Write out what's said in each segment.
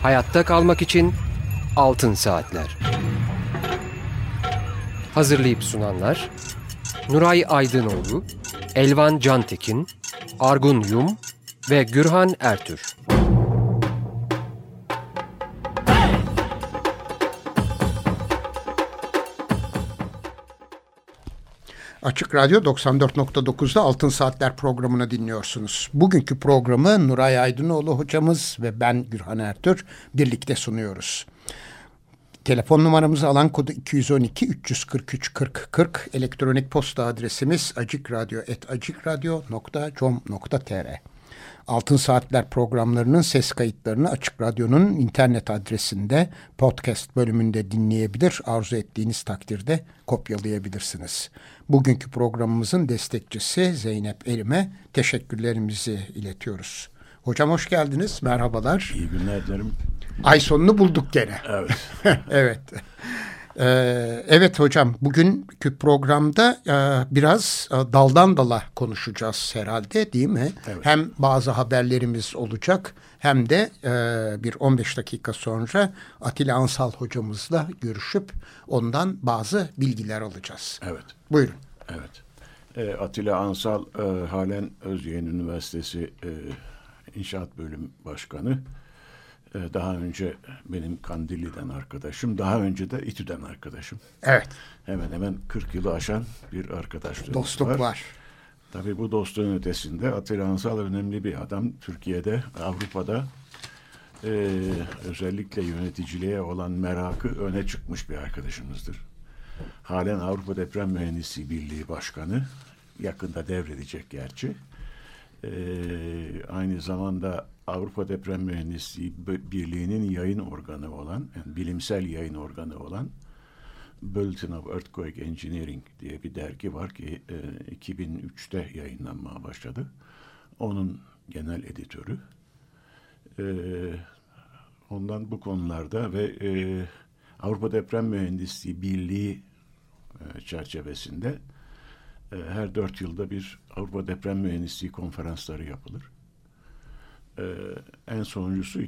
Hayatta kalmak için Altın Saatler. Hazırlayıp sunanlar Nuray Aydınoğlu, Elvan Cantekin, Argun Yum ve Gürhan Ertür. Açık Radyo 94.9'da Altın Saatler programını dinliyorsunuz. Bugünkü programı Nuray Aydınoğlu hocamız ve ben Gürhan Ertür birlikte sunuyoruz. Telefon numaramızı alan kodu 212 343 40 40, elektronik posta adresimiz acikradyo@acikradyo.com.tr. Altın Saatler programlarının ses kayıtlarını Açık Radyo'nun internet adresinde podcast bölümünde dinleyebilir, arzu ettiğiniz takdirde kopyalayabilirsiniz. Bugünkü programımızın destekçisi Zeynep Erim'e teşekkürlerimizi iletiyoruz. Hocam hoş geldiniz, merhabalar. İyi günler dilerim. Ay sonunu bulduk gene. Evet. Evet. Evet hocam, bugünkü programda biraz daldan dala konuşacağız herhalde, değil mi? Evet. Hem bazı haberlerimiz olacak hem de bir 15 dakika sonra Atilla Ansal hocamızla görüşüp ondan bazı bilgiler alacağız. Evet. Buyurun. Evet. Atilla Ansal halen Özyeğin Üniversitesi İnşaat Bölüm Başkanı. Daha önce benim Kandilli'den arkadaşım, daha önce de İTÜ'den arkadaşım. Evet. Hemen hemen 40 yılı aşan bir arkadaşlığımız Dostluk var. Tabii bu dostluğun ötesinde Atilla Ansal önemli bir adam. Türkiye'de, Avrupa'da özellikle yöneticiliğe olan merakı öne çıkmış bir arkadaşımızdır. Halen Avrupa Deprem Mühendisliği Birliği Başkanı, yakında devredecek gerçi. Aynı zamanda Avrupa Deprem Mühendisliği Birliği'nin yayın organı olan, yani bilimsel yayın organı olan Bulletin of Earthquake Engineering diye bir dergi var ki 2003'te yayınlanmaya başladı. Onun genel editörü. Ondan bu konularda ve Avrupa Deprem Mühendisliği Birliği çerçevesinde her 4 yılda bir Avrupa Deprem Mühendisliği konferansları yapılır. En sonuncusu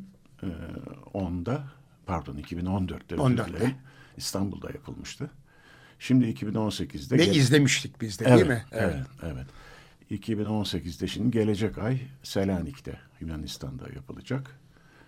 2014'te İstanbul'da yapılmıştı. Şimdi 2018'de... Ve izlemiştik biz de, değil evet, mi? Evet. 2018'de şimdi gelecek ay Selanik'te, Yunanistan'da yapılacak.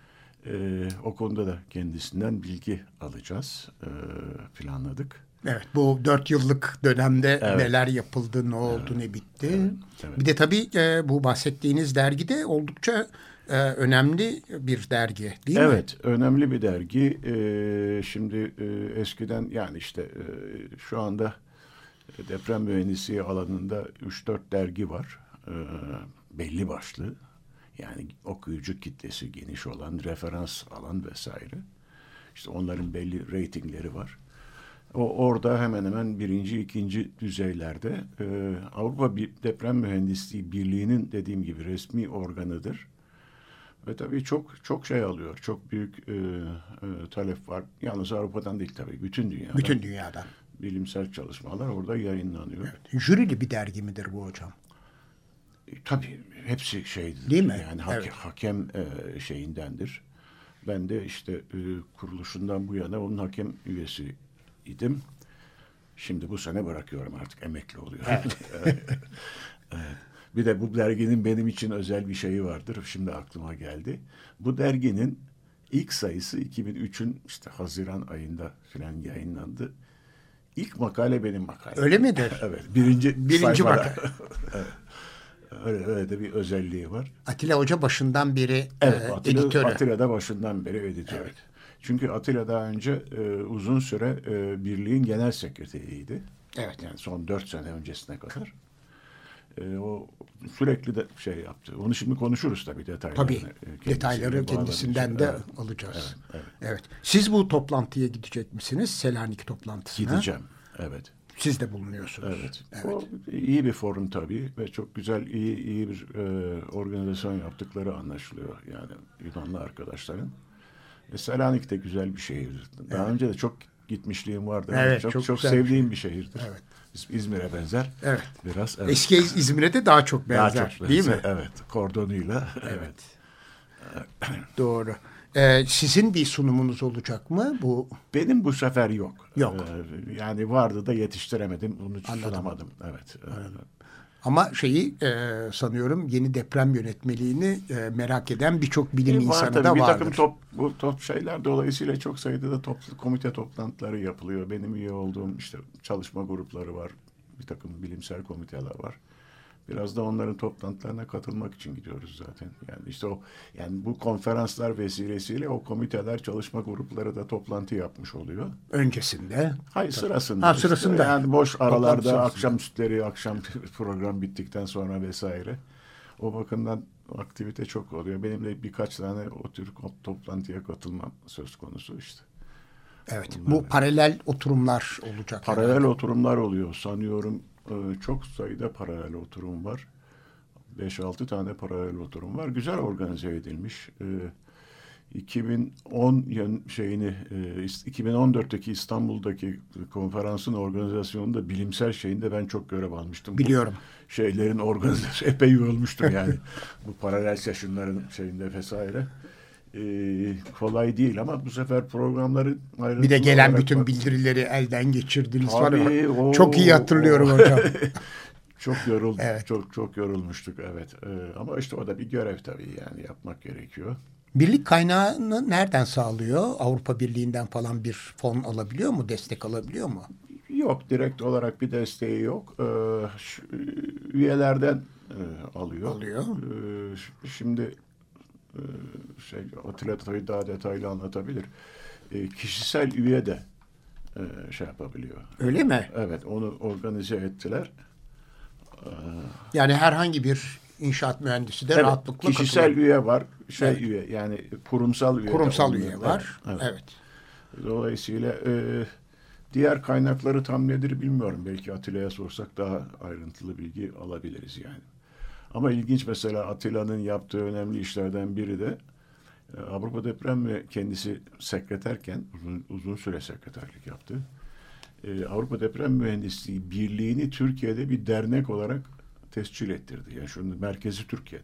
O konuda da kendisinden bilgi alacağız. Planladık. Evet, bu 4 yıllık dönemde neler yapıldı, ne oldu, ne bitti. Evet. Bir de tabii bu bahsettiğiniz dergi de oldukça önemli bir dergi, değil mi? Evet, önemli bir dergi. Şimdi eskiden yani işte şu anda deprem mühendisliği alanında 3-4 dergi var. Belli başlı. Yani okuyucu kitlesi geniş olan, referans alan vesaire. İşte onların belli reytingleri var. Orada hemen hemen birinci, ikinci düzeylerde Avrupa Deprem Mühendisliği Birliği'nin dediğim gibi resmi organıdır. Ve tabii çok şey alıyor. Çok büyük talep var. Yalnız Avrupa'dan değil tabii. Bütün dünyadan. Bütün dünyadan. Bilimsel çalışmalar orada yayınlanıyor. Evet. Jürili bir dergi midir bu hocam? Tabii hepsi şeydir. Değil mi? Yani evet. hakem şeyindendir. Ben de işte kuruluşundan bu yana onun hakem üyesi idim. Şimdi bu sene bırakıyorum, artık emekli oluyorum. Evet. Evet. Bir de bu derginin benim için özel bir şeyi vardır. Şimdi aklıma geldi. Bu derginin ilk sayısı 2003'ün işte Haziran ayında falan yayınlandı. İlk makale benim makalem. Öyle midir? Evet. Birinci makale. Evet. Öyle de bir özelliği var. Atilla Hoca başından beri editörü. Atilla da başından beri editörü. Evet. Çünkü Atilla daha önce uzun süre birliğin genel sekreteriydi. Evet. Yani son 4 sene öncesine kadar. O sürekli de şey yaptı. Onu şimdi konuşuruz tabii, detaylarını. Tabii. Detayları kendisinden de alacağız. Evet. Siz bu toplantıya gidecek misiniz? Selanik toplantısına. Gideceğim. Evet. Siz de bulunuyorsunuz. Evet. O iyi bir forum tabii ve çok güzel, iyi bir organizasyon yaptıkları anlaşılıyor. Yani Yunanlı arkadaşların. Selanik de güzel bir şehir. Daha önce de çok gitmişliğim vardı. Evet, çok sevdiğim bir şehirdir. Evet. İzmir'e benzer. Evet. Biraz. Evet. Eski İzmir'e de daha çok benzer. Değil mi? Evet. Kordonuyla. Evet. Doğru. Sizin bir sunumunuz olacak mı bu? Benim bu sefer yok. Yok. Yani vardı da yetiştiremedim. Onu sunamadım. Evet. Ama sanıyorum yeni deprem yönetmeliğini merak eden birçok bilim insanı tabii, da bir vardır. takım top şeyler dolayısıyla çok sayıda da komite toplantıları yapılıyor. Benim üye olduğum işte çalışma grupları var. Bir takım bilimsel komiteler var. Biraz da onların toplantılarına katılmak için gidiyoruz zaten. Yani işte yani bu konferanslar vesilesiyle o komiteler, çalışma grupları da toplantı yapmış oluyor. Öncesinde. Hayır, sırasında. Sırasında. İşte yani boş aralarda, sırasında. akşamüstleri, akşam program bittikten sonra vesaire. O bakımdan aktivite çok oluyor. Benim de birkaç tane o tür toplantıya katılmam söz konusu işte. Evet. Bu paralel oturumlar olacak. Paralel oturumlar oluyor. Sanıyorum çok sayıda paralel oturum var. 5-6 tane paralel oturum var. Güzel organize edilmiş. 2014'teki İstanbul'daki konferansın organizasyonunda bilimsel şeyinde ben çok görev almıştım. Biliyorum. Bu şeylerin organizasyonu epey yorulmuştum yani. Bu paralel session'ların şeyinde vesaire. Kolay değil ama bu sefer programları bir de gelen bütün bildirileri elden geçirdiniz var. Çok iyi hatırlıyorum hocam. Çok yorulduk. Evet. Çok yorulmuştuk evet. Ama işte o da bir görev tabii yani yapmak gerekiyor. Birlik kaynağını nereden sağlıyor? Avrupa Birliği'nden falan bir fon alabiliyor mu? Destek alabiliyor mu? Yok, direkt olarak bir desteği yok. Üyelerden alıyor. Şimdi Atilla Toy daha detaylı anlatabilir. Kişisel üye de yapabiliyor. Öyle mi? Evet, onu organize ettiler. Yani herhangi bir inşaat mühendisi de rahatlıkla kişisel katılıyor. Üye var, üye yani kurumsal üye. Kurumsal üye var. Evet. Dolayısıyla diğer kaynakları tam nedir bilmiyorum. Belki Atilla'ya sorsak daha ayrıntılı bilgi alabiliriz yani. Ama ilginç mesela Atilla'nın yaptığı önemli işlerden biri de Avrupa Deprem ve kendisi sekreterken uzun süre sekreterlik yaptı. Avrupa Deprem Mühendisliği Birliği'ni Türkiye'de bir dernek olarak tescil ettirdi. Yani şunun merkezi Türkiye'de.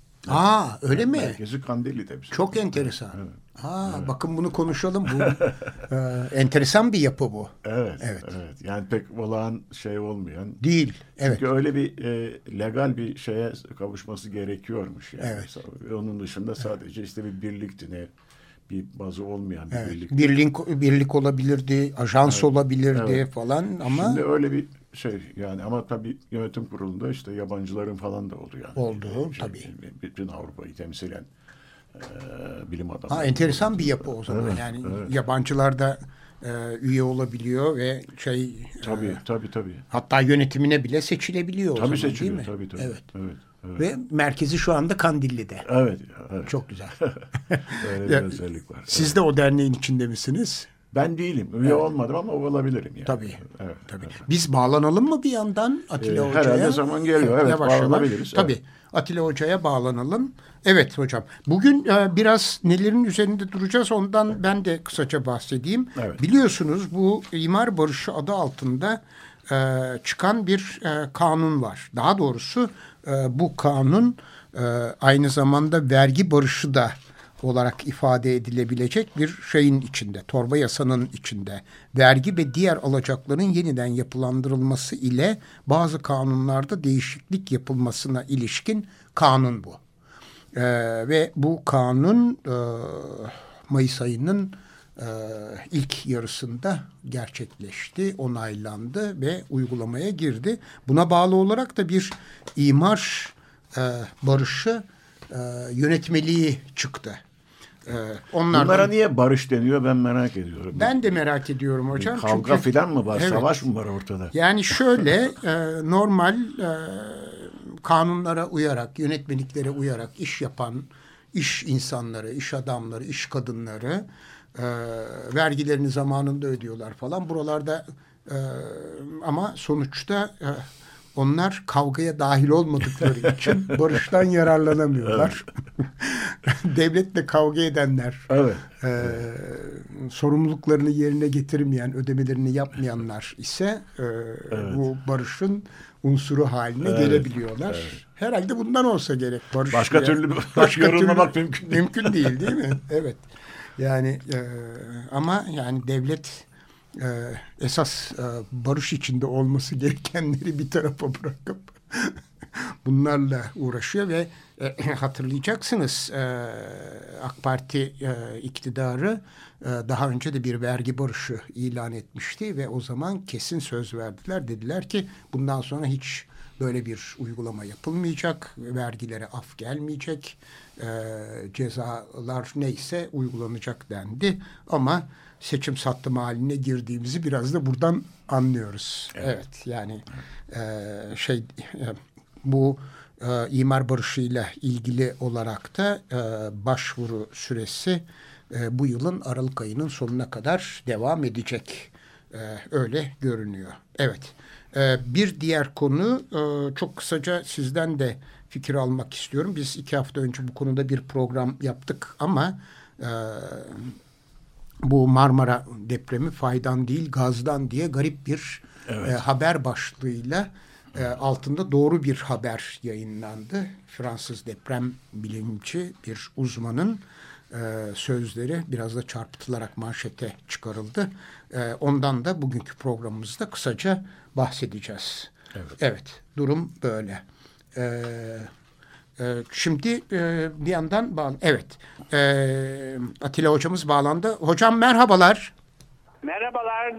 Öyle mi? Merkezi Kandilli'de. Çok enteresan. Evet. Evet. Bakın bunu konuşalım. Bu enteresan bir yapı bu. Evet. Yani pek olağan olmayan. Değil. Evet. Çünkü öyle bir legal bir şeye kavuşması gerekiyormuş. Yani. Evet. Onun dışında sadece işte bir birlikti. Bir bazı olmayan bir birlik. Birlik olabilirdi, ajans olabilirdi falan ama. Şimdi öyle bir yani ama tabii yönetim kurulunda işte yabancıların falan da oldu yani. Oldu tabii. Bütün Avrupa'yı temsilen bilim adamları. Enteresan bir yapı o zaman. Yani yabancılar da üye olabiliyor ve Tabii. Hatta yönetimine bile seçilebiliyor o zaman seçiliyor, değil mi? Tabii. Evet. Ve merkezi şu anda Kandilli'de. Evet. Çok güzel. Öyle bir özellik var. Siz de o derneğin içinde misiniz? Ben değilim. Üye olmadım ama olabilirim yani. Tabii. Evet. Biz bağlanalım mı bir yandan Atilla Hoca'ya? Herhalde zaman geliyor. Evet, bağlanabiliriz. Tabii. Atilla Hoca'ya bağlanalım. Evet hocam. Bugün biraz nelerin üzerinde duracağız ondan ben de kısaca bahsedeyim. Evet. Biliyorsunuz bu imar barışı adı altında çıkan bir kanun var. Daha doğrusu bu kanun aynı zamanda vergi barışı da olarak ifade edilebilecek bir şeyin içinde, torba yasanın içinde. Vergi ve diğer alacakların yeniden yapılandırılması ile bazı kanunlarda değişiklik yapılmasına ilişkin kanun bu. Ve bu kanun Mayıs ayının ilk yarısında gerçekleşti, onaylandı ve uygulamaya girdi. Buna bağlı olarak da bir imar barışı yönetmeliği çıktı. Bunlara niye barış deniyor ben merak ediyorum. Ben de merak ediyorum hocam. Kavga filan mı var? Evet. Savaş mı var ortada? Yani şöyle normal kanunlara uyarak, yönetmeliklere uyarak iş yapan iş insanları, iş adamları, iş kadınları vergilerini zamanında ödüyorlar falan. Buralarda ama sonuçta onlar kavgaya dahil olmadıkları için barıştan yararlanamıyorlar. Devletle kavga edenler, evet. Sorumluluklarını yerine getirmeyen, ödemelerini yapmayanlar ise bu barışın unsuru haline gelebiliyorlar. Evet. Herhalde bundan olsa gerek barış. Başka türlü yorumlamak mümkün değil mi? Evet. Yani ama yani devlet esas barış içinde olması gerekenleri bir tarafa bırakıp bunlarla uğraşıyor ve hatırlayacaksınız AK Parti iktidarı daha önce de bir vergi barışı ilan etmişti ve o zaman kesin söz verdiler. Dediler ki bundan sonra hiç böyle bir uygulama yapılmayacak, vergilere af gelmeyecek, cezalar neyse uygulanacak dendi. Ama seçim sattım haline girdiğimizi biraz da buradan anlıyoruz. Evet yani bu imar barışıyla ilgili olarak da başvuru süresi bu yılın Aralık ayının sonuna kadar devam edecek. Öyle görünüyor. Evet. Bir diğer konu çok kısaca sizden de fikir almak istiyorum. Biz 2 hafta önce bu konuda bir program yaptık ama bu Marmara depremi faydan değil gazdan diye garip bir haber başlığıyla altında doğru bir haber yayınlandı. Fransız deprem bilimci bir uzmanın sözleri biraz da çarpıtılarak manşete çıkarıldı. Ondan da bugünkü programımızda kısaca bahsedeceğiz. Evet, durum böyle. Şimdi bir yandan Atilla hocamız bağlandı. Hocam merhabalar. Merhabalar.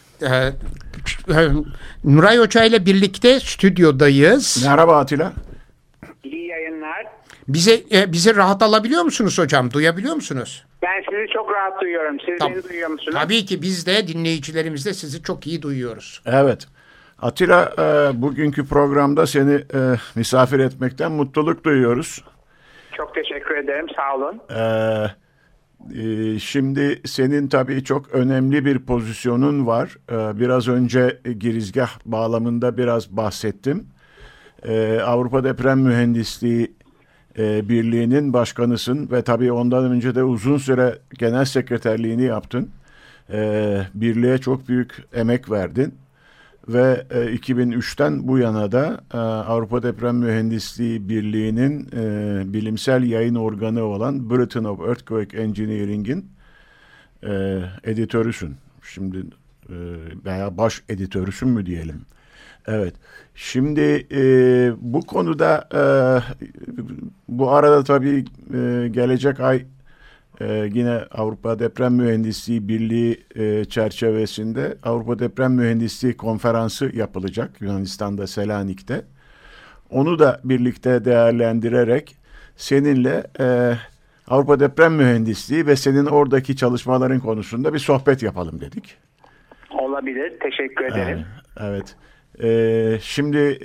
Nuray Hoca ile birlikte stüdyodayız. Merhaba Atilla. İyi yayınlar. Bizi rahat alabiliyor musunuz hocam? Duyabiliyor musunuz? Ben sizi çok rahat duyuyorum. Siz beni duyuyor musunuz? Tabii ki biz de dinleyicilerimiz de sizi çok iyi duyuyoruz. Evet. Atilla, bugünkü programda seni misafir etmekten mutluluk duyuyoruz. Çok teşekkür ederim. Sağ olun. Şimdi senin tabii çok önemli bir pozisyonun var. Biraz önce girizgah bağlamında biraz bahsettim. Avrupa Deprem Mühendisliği Birliği'nin başkanısın ve tabii ondan önce de uzun süre genel sekreterliğini yaptın. Birliğe çok büyük emek verdin. Ve 2003'ten bu yana da Avrupa Deprem Mühendisliği Birliği'nin bilimsel yayın organı olan Bulletin of Earthquake Engineering'in editörüsün. Şimdi veya baş editörüsün mü diyelim. Evet. Şimdi bu konuda bu arada tabii gelecek ay yine Avrupa Deprem Mühendisliği Birliği çerçevesinde Avrupa Deprem Mühendisliği Konferansı yapılacak Yunanistan'da Selanik'te. Onu da birlikte değerlendirerek seninle Avrupa Deprem Mühendisliği ve senin oradaki çalışmaların konusunda bir sohbet yapalım dedik. Olabilir. Teşekkür ederim. Evet. Şimdi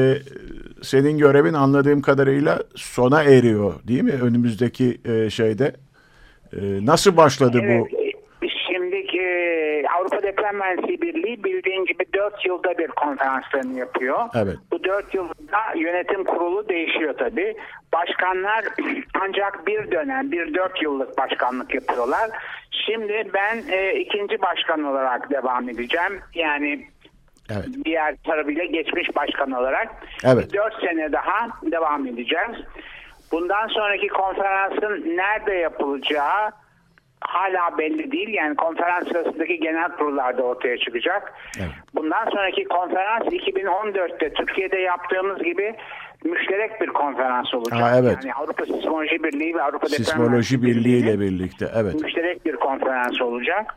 senin görevin anladığım kadarıyla sona eriyor değil mi? Önümüzdeki şeyde. Nasıl başladı bu? Şimdiki Avrupa Deprem Mühendisliği Birliği bildiğin gibi 4 yılda bir konferanslarını yapıyor. Evet. Bu 4 yılda yönetim kurulu değişiyor tabii. Başkanlar ancak bir dönem, 4 yıllık başkanlık yapıyorlar. Şimdi ben ikinci başkan olarak devam edeceğim. Yani diğer tarafıyla geçmiş başkan olarak 4 sene daha devam edeceğiz. Bundan sonraki konferansın nerede yapılacağı hala belli değil. Yani konferans sırasındaki genel kurullarda ortaya çıkacak. Evet. Bundan sonraki konferans 2014'te Türkiye'de yaptığımız gibi müşterek bir konferans olacak. Yani Avrupa Sismoloji Birliği ve Avrupa Sismoloji Birliği ile birlikte. Evet. Müşterek bir konferans olacak.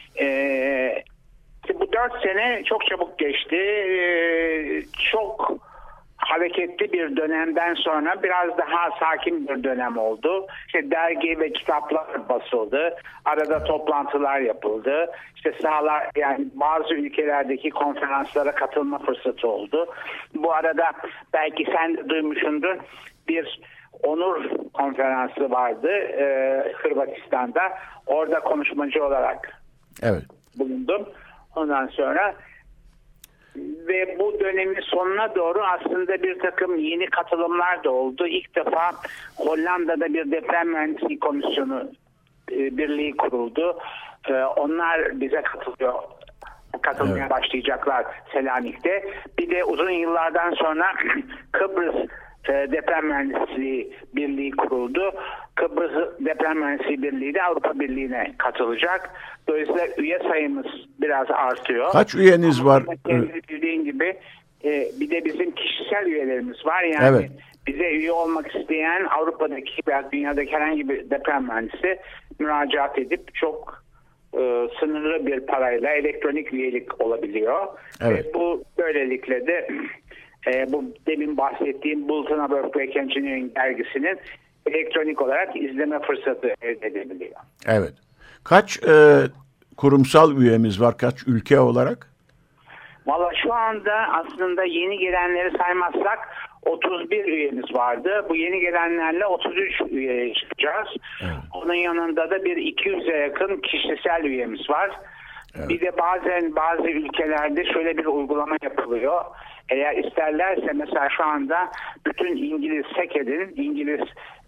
Bu 4 sene çok çabuk geçti. Çok hareketli bir dönemden sonra biraz daha sakin bir dönem oldu. İşte dergi ve kitaplar basıldı. Arada toplantılar yapıldı. İşte sahalar, yani bazı ülkelerdeki konferanslara katılma fırsatı oldu. Bu arada belki sen de duymuşsundur, bir onur konferansı vardı Hırvatistan'da. Orada konuşmacı olarak bulundum. Ondan sonra Ve bu dönemin sonuna doğru aslında bir takım yeni katılımlar da oldu. İlk defa Hollanda'da bir deprem mühendisliği komisyonu birliği kuruldu. Onlar bize katılmaya başlayacaklar Selanik'te. Bir de uzun yıllardan sonra Kıbrıs Deprem Mühendisliği Birliği kuruldu. Kıbrıs Deprem Mühendisliği Birliği de Avrupa Birliği'ne katılacak. Dolayısıyla üye sayımız biraz artıyor. Kaç üyeniz var? Bildiğin gibi bir de bizim kişisel üyelerimiz var. Yani bize üye olmak isteyen Avrupa'daki veya dünyadaki herhangi bir deprem mühendisi müracaat edip çok sınırlı bir parayla elektronik üyelik olabiliyor. Evet. Bu böylelikle de bu demin bahsettiğim Bulletin of Earthquake Engineering dergisinin elektronik olarak izleme fırsatı elde edebiliyor. Evet. Kaç kurumsal üyemiz var? Kaç ülke olarak? Valla şu anda aslında yeni gelenleri saymazsak 31 üyemiz vardı. Bu yeni gelenlerle 33 üyeye çıkacağız. Evet. Onun yanında da bir 200'e yakın kişisel üyemiz var. Evet. Bir de bazen bazı ülkelerde şöyle bir uygulama yapılıyor. Eğer isterlerse mesela şu anda bütün İngiliz SECED'in, İngiliz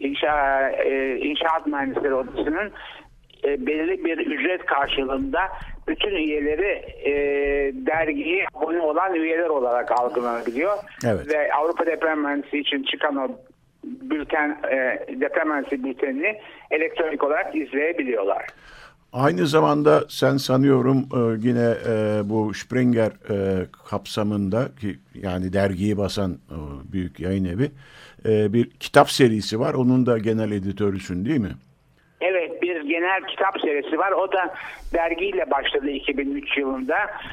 İnşaat Mühendisleri Odası'nın belirli bir ücret karşılığında bütün üyeleri dergiye abone olan üyeler olarak algılanabiliyor. Evet. Ve Avrupa Deprem Mühendisliği için çıkan o bülten, deprem mühendisliği bültenini elektronik olarak izleyebiliyorlar. Aynı zamanda sen sanıyorum yine bu Springer kapsamında ki yani dergiyi basan büyük yayın evi bir kitap serisi var. Onun da genel editörüsün değil mi? Evet, bir genel kitap serisi var. O da dergiyle başladı 2003 yılında.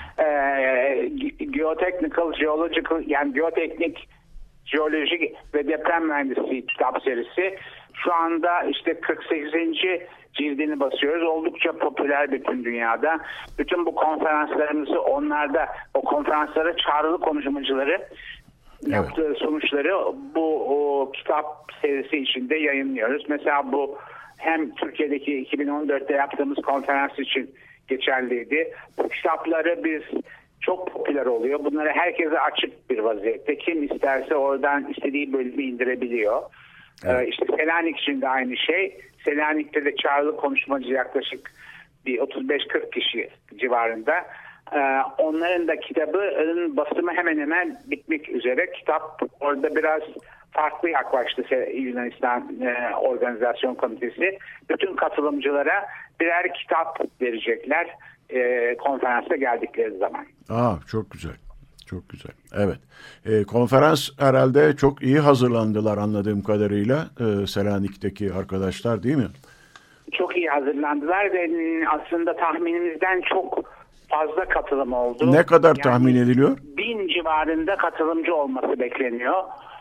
Geotechnical, Geological yani geoteknik, jeolojik ve deprem mühendisliği kitap serisi. Şu anda işte 48. cildini basıyoruz. Oldukça popüler bütün dünyada. Bütün bu konferanslarımızı o konferanslara çağrılı konuşmacıları yaptığı sonuçları bu kitap serisi içinde yayınlıyoruz. Mesela bu hem Türkiye'deki 2014'te yaptığımız konferans için geçerliydi. Bu kitapları biz çok popüler oluyor. Bunları herkese açık bir vaziyette. Kim isterse oradan istediği bölümü indirebiliyor. Evet. İşte Selanik için de aynı şey. Selanik'te de çağrılı konuşmacı yaklaşık bir 35-40 kişi civarında. Onların da kitabının basımı hemen hemen bitmek üzere. Kitap orada biraz farklı yaklaştı Yunanistan Organizasyon Komitesi. Bütün katılımcılara birer kitap verecekler konferansa geldikleri zaman. Çok güzel. Çok güzel. Evet. Konferans herhalde çok iyi hazırlandılar anladığım kadarıyla Selanik'teki arkadaşlar değil mi? Çok iyi hazırlandılar ve aslında tahminimizden çok fazla katılım oldu. Ne kadar tahmin ediliyor? 1000 civarında katılımcı olması bekleniyor.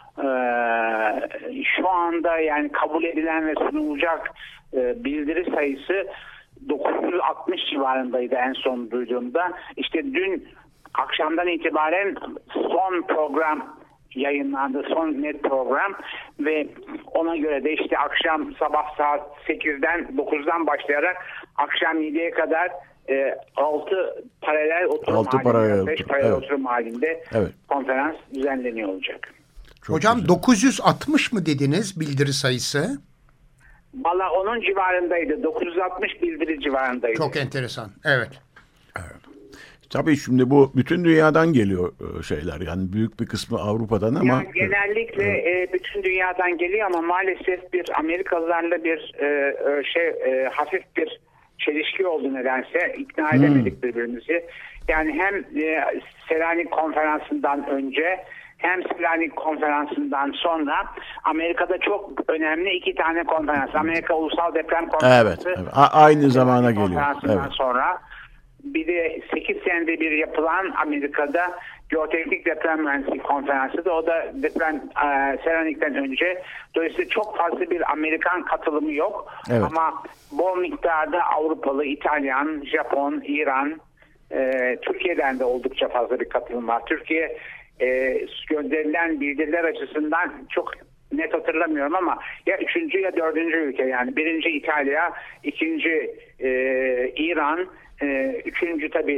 Şu anda yani kabul edilen ve sunulacak bildiri sayısı 960 civarındaydı en son duyduğumda. İşte dün akşamdan itibaren son program yayınlandı, son net program ve ona göre de işte akşam sabah saat 9'dan başlayarak akşam 7'ye kadar 6 paralel oturum halinde, 5 paralel oturum halinde konferans düzenleniyor olacak. Çok hocam güzel. 960 mı dediniz bildiri sayısı? Valla onun civarındaydı. 960 bildiri civarındaydı. Çok enteresan. Evet. Tabii şimdi bu bütün dünyadan geliyor şeyler. Yani büyük bir kısmı Avrupa'dan ama... Yani genellikle bütün dünyadan geliyor ama maalesef bir Amerikalılarla bir hafif bir çelişki oldu nedense. İkna edemedik birbirimizi. Yani hem Selanik konferansından önce hem Selanik konferansından sonra Amerika'da çok önemli 2 tane konferans. Amerika Ulusal Deprem Konferansı. Evet. Aynı zamana geliyor. Sonra bir de 8 senede bir yapılan Amerika'da Geoteknik Deprem Mühendisliği Konferansı da o da deprem Selanik'ten önce. Dolayısıyla çok fazla bir Amerikan katılımı yok. Evet. Ama bol miktarda Avrupalı, İtalyan, Japon, İran, Türkiye'den de oldukça fazla bir katılım var. Türkiye gönderilen bildiriler açısından çok net hatırlamıyorum ama ya 3. ya 4. ülke yani 1. İtalya, 2. İran, 3. tabii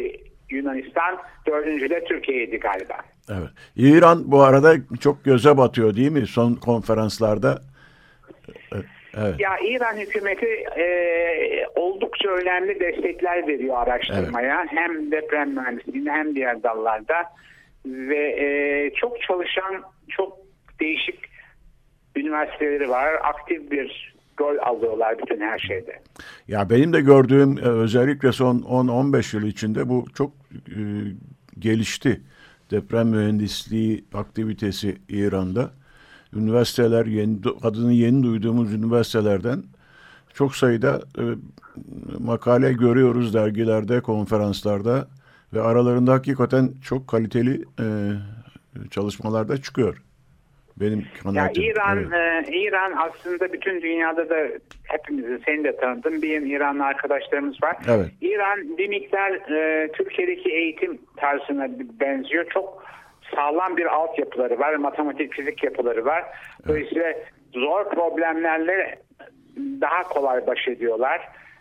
Yunanistan, 4. de Türkiye'ydi galiba. Evet. İran bu arada çok göze batıyor değil mi son konferanslarda? Evet. Ya İran hükümeti oldukça önemli destekler veriyor araştırmaya. Evet. Hem deprem mühendisliğinde hem diğer dallarda. Ve çok çalışan, çok değişik üniversiteleri var. Aktif bir rol alıyorlar bütün her şeyde. Ya benim de gördüğüm özellikle son 10-15 yıl içinde bu çok gelişti. Deprem mühendisliği aktivitesi İran'da. Üniversiteler, adını yeni duyduğumuz üniversitelerden çok sayıda makale görüyoruz dergilerde, konferanslarda ve aralarında hakikaten çok kaliteli çalışmalar da çıkıyor. Benim kanaatim. Ya İran aslında bütün dünyada da hepimizin, seni de tanıdığım bir İranlı arkadaşlarımız var. Evet. İran bir miktar Türkiye'deki eğitim tarzına benziyor. Çok sağlam bir altyapıları var. Matematik, fizik yapıları var. Dolayısıyla zor problemlerle daha kolay baş ediyorlar.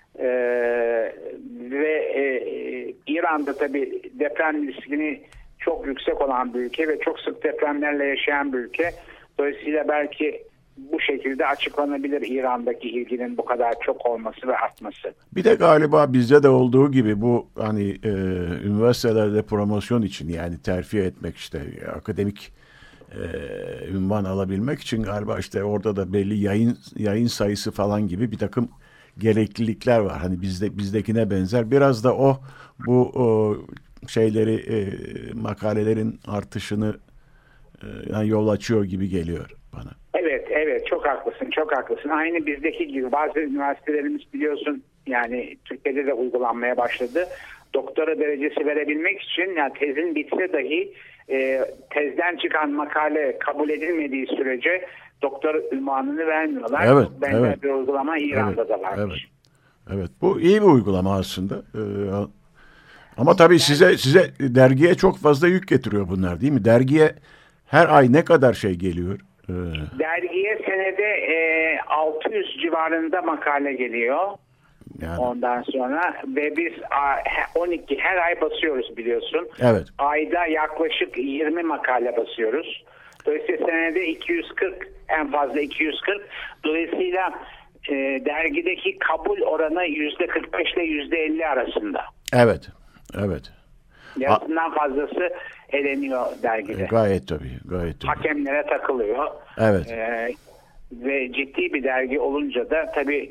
İran'da tabii deprem riskini çok yüksek olan bir ülke ve çok sık depremlerle yaşayan bir ülke. Dolayısıyla belki bu şekilde açıklanabilir İran'daki ilginin bu kadar çok olması ve artması. Bir de galiba bizde de olduğu gibi bu hani üniversitelerde promosyon için, yani terfi etmek, işte akademik ünvan alabilmek için galiba işte orada da belli yayın sayısı falan gibi bir takım gereklilikler var. Hani bizdekine benzer. Biraz da bu şeyleri, makalelerin artışını yani yol açıyor gibi geliyor bana. Evet, çok haklısın. Aynı bizdeki gibi bazı üniversitelerimiz biliyorsun, yani Türkiye'de de uygulanmaya başladı. Doktora derecesi verebilmek için, yani tezin bitse dahi tezden çıkan makale kabul edilmediği sürece doktora ünvanını vermiyorlar. Evet, benzer bir uygulama İran'da da varmış. Evet, bu iyi bir uygulama aslında. Ama tabii size dergiye çok fazla yük getiriyor bunlar, değil mi? Dergiye her ay ne kadar şey geliyor? Dergiye senede 600 civarında makale geliyor. Yani. Ondan sonra ve biz 12 her ay basıyoruz biliyorsun. Evet. Ayda yaklaşık 20 makale basıyoruz. Dolayısıyla senede 240, en fazla 240. Dolayısıyla dergideki kabul oranı %45 ile %50 arasında. Evet. Yarısından fazlası eleniyor dergide. Gayet tabii. Hakemlere takılıyor. Evet. Ve ciddi bir dergi olunca da tabii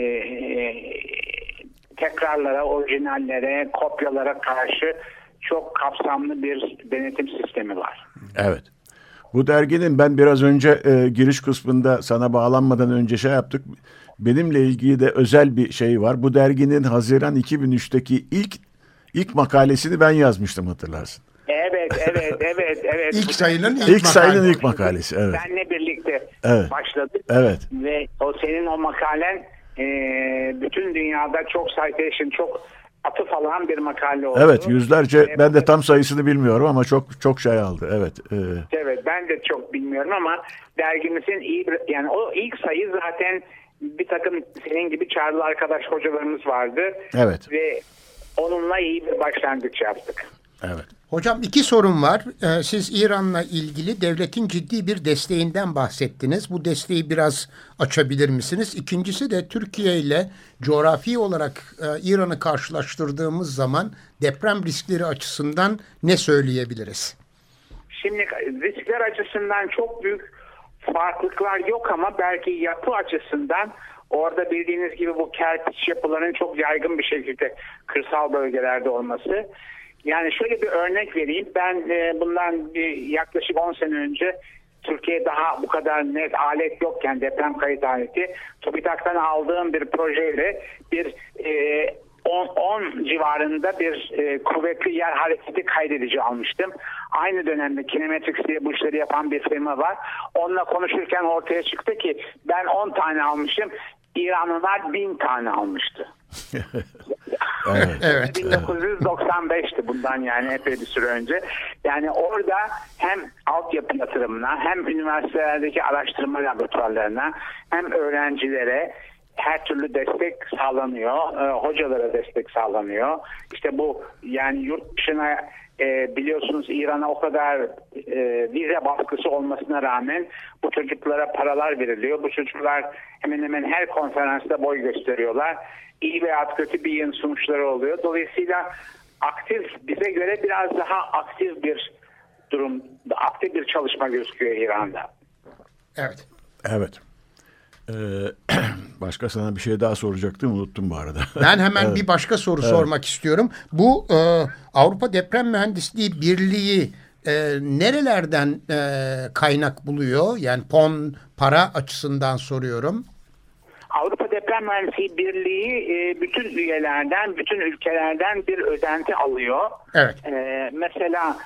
tekrarlara, orijinallere, kopyalara karşı çok kapsamlı bir denetim sistemi var. Evet. Bu derginin, ben biraz önce giriş kısmında sana bağlanmadan önce şey yaptık. Benimle ilgili de özel bir şey var. Bu derginin Haziran 2003'teki ilk makalesini ben yazmıştım, hatırlarsın. Evet. İlk sayının ilk makalesi. Evet. Benle birlikte başladık. Evet. Ve senin o makalen bütün dünyada çok citation, çok atıf alan bir makale oldu. Evet, yüzlerce, ben de tam sayısını bilmiyorum ama çok şey aldı. Evet. Evet, ben de çok bilmiyorum ama dergimizin yani o ilk sayı zaten bir takım senin gibi çağrılı arkadaş hocalarımız vardı. Evet. Ve onunla iyi bir başlangıç yaptık. Evet. Hocam 2 sorum var. Siz İran'la ilgili devletin ciddi bir desteğinden bahsettiniz. Bu desteği biraz açabilir misiniz? İkincisi de Türkiye ile coğrafi olarak İran'ı karşılaştırdığımız zaman deprem riskleri açısından ne söyleyebiliriz? Şimdi riskler açısından çok büyük farklılıklar yok ama belki yapı açısından orada bildiğiniz gibi bu kerpiç yapılarının çok yaygın bir şekilde kırsal bölgelerde olması. Yani şöyle bir örnek vereyim. Ben bundan yaklaşık 10 sene önce Türkiye daha bu kadar net alet yokken, deprem kayıt aleti, TÜBİTAK'tan aldığım bir projeyle bir 10 civarında bir kuvvetli yer hareketi kaydedici almıştım. Aynı dönemde Kinemetrix diye bu işleri yapan bir firma var. Onunla konuşurken ortaya çıktı ki ben 10 tane almışım, İranlılar 1000 tane almıştı. Evet. 1995'ti bundan, yani epey bir süre önce. Yani orada hem altyapı yatırımına, hem üniversitelerdeki araştırma laboratuvarlarına, hem öğrencilere, her türlü destek sağlanıyor. Hocalara destek sağlanıyor. İşte bu yani yurt dışına biliyorsunuz İran'a o kadar vize baskısı olmasına rağmen bu çocuklara paralar veriliyor. Bu çocuklar hemen hemen her konferansta boy gösteriyorlar. İyi veya kötü bir sonuçları oluyor. Dolayısıyla bize göre biraz daha aktif bir durum, aktif bir çalışma gözüküyor İran'da. Evet. Evet. Başka sana bir şey daha soracaktım, unuttum bu arada. Ben hemen bir başka soru sormak istiyorum. Bu Avrupa Deprem Mühendisliği Birliği nerelerden kaynak buluyor? Yani para açısından soruyorum. Avrupa Deprem Mühendisliği Birliği bütün üyelerden, bütün ülkelerden bir ödenti alıyor. Evet. Mesela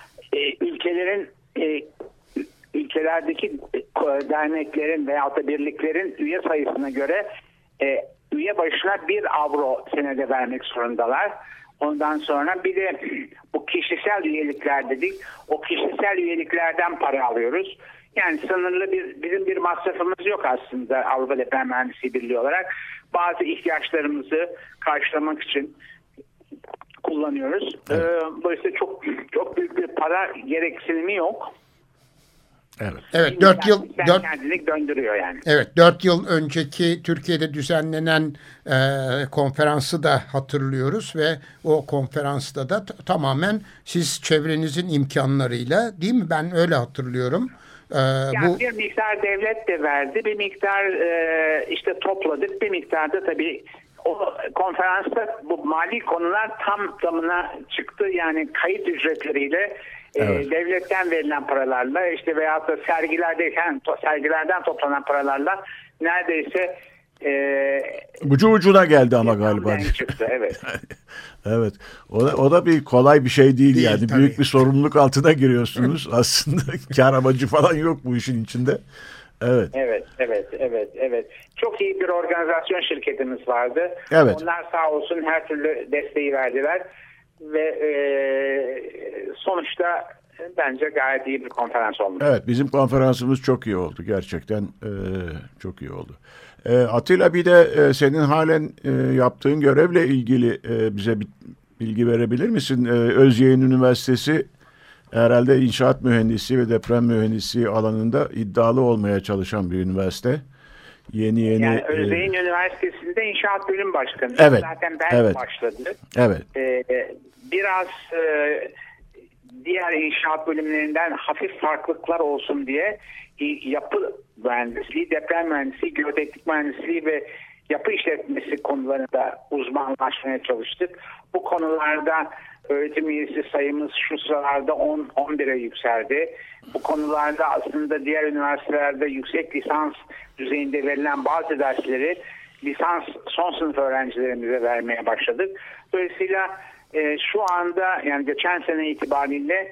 ülkelerdeki derneklerin veyahut da birliklerin üye sayısına göre üye başına 1 avro senede vermek zorundalar. Ondan sonra bir de bu kişisel üyelikler dedik. O kişisel üyeliklerden para alıyoruz. Yani sınırlı bizim bir masrafımız yok aslında Avrupa Deprem Mühendisliği Birliği olarak. Bazı ihtiyaçlarımızı karşılamak için kullanıyoruz. Evet. Dolayısıyla çok büyük bir para gereksinimi yok. Evet, 4 kendini döndürüyor yani. Evet, 4 yıl önceki Türkiye'de düzenlenen konferansı da hatırlıyoruz ve o konferansta da tamamen siz çevrenizin imkanlarıyla, değil mi? Ben öyle hatırlıyorum. Yani bir miktar devlet de verdi, bir miktar işte topladık, bir miktar da tabii o konferansta bu mali konular tam tamına çıktı. Yani kayıt ücretleriyle devletten verilen paralarla işte veyahut da sergilerden toplanan paralarla neredeyse ucu ucuna geldi ama galiba. Çıktı, evet. Evet. O da bir kolay bir şey değil yani. Tabii. Büyük bir sorumluluk altına giriyorsunuz. Aslında kar amacı falan yok bu işin içinde. Evet. Evet. Çok iyi bir organizasyon şirketimiz vardı. Evet. Onlar sağ olsun her türlü desteği verdiler ve sonuçta bence gayet iyi bir konferans olmuş. Evet, bizim konferansımız çok iyi oldu. Gerçekten çok iyi oldu. Atilla, bir de senin halen yaptığın görevle ilgili bize bir bilgi verebilir misin? Özyeğin Üniversitesi herhalde inşaat mühendisi ve deprem mühendisliği alanında iddialı olmaya çalışan bir üniversite. Yeni. Yani Özyeğin Üniversitesi'nde inşaat bölüm başkanı. Evet. Zaten ben başladı. Evet. Biraz diğer inşaat bölümlerinden hafif farklılıklar olsun diye yapı mühendisliği, deprem mühendisliği, geoteknik mühendisliği ve yapı işletmesi konularında uzmanlaşmaya çalıştık. Bu konularda öğretim üyesi sayımız şu sıralarda 10-11'e yükseldi. Bu konularda aslında diğer üniversitelerde yüksek lisans düzeyinde verilen bazı dersleri lisans son sınıf öğrencilerimize vermeye başladık. Dolayısıyla şu anda yani geçen sene itibariyle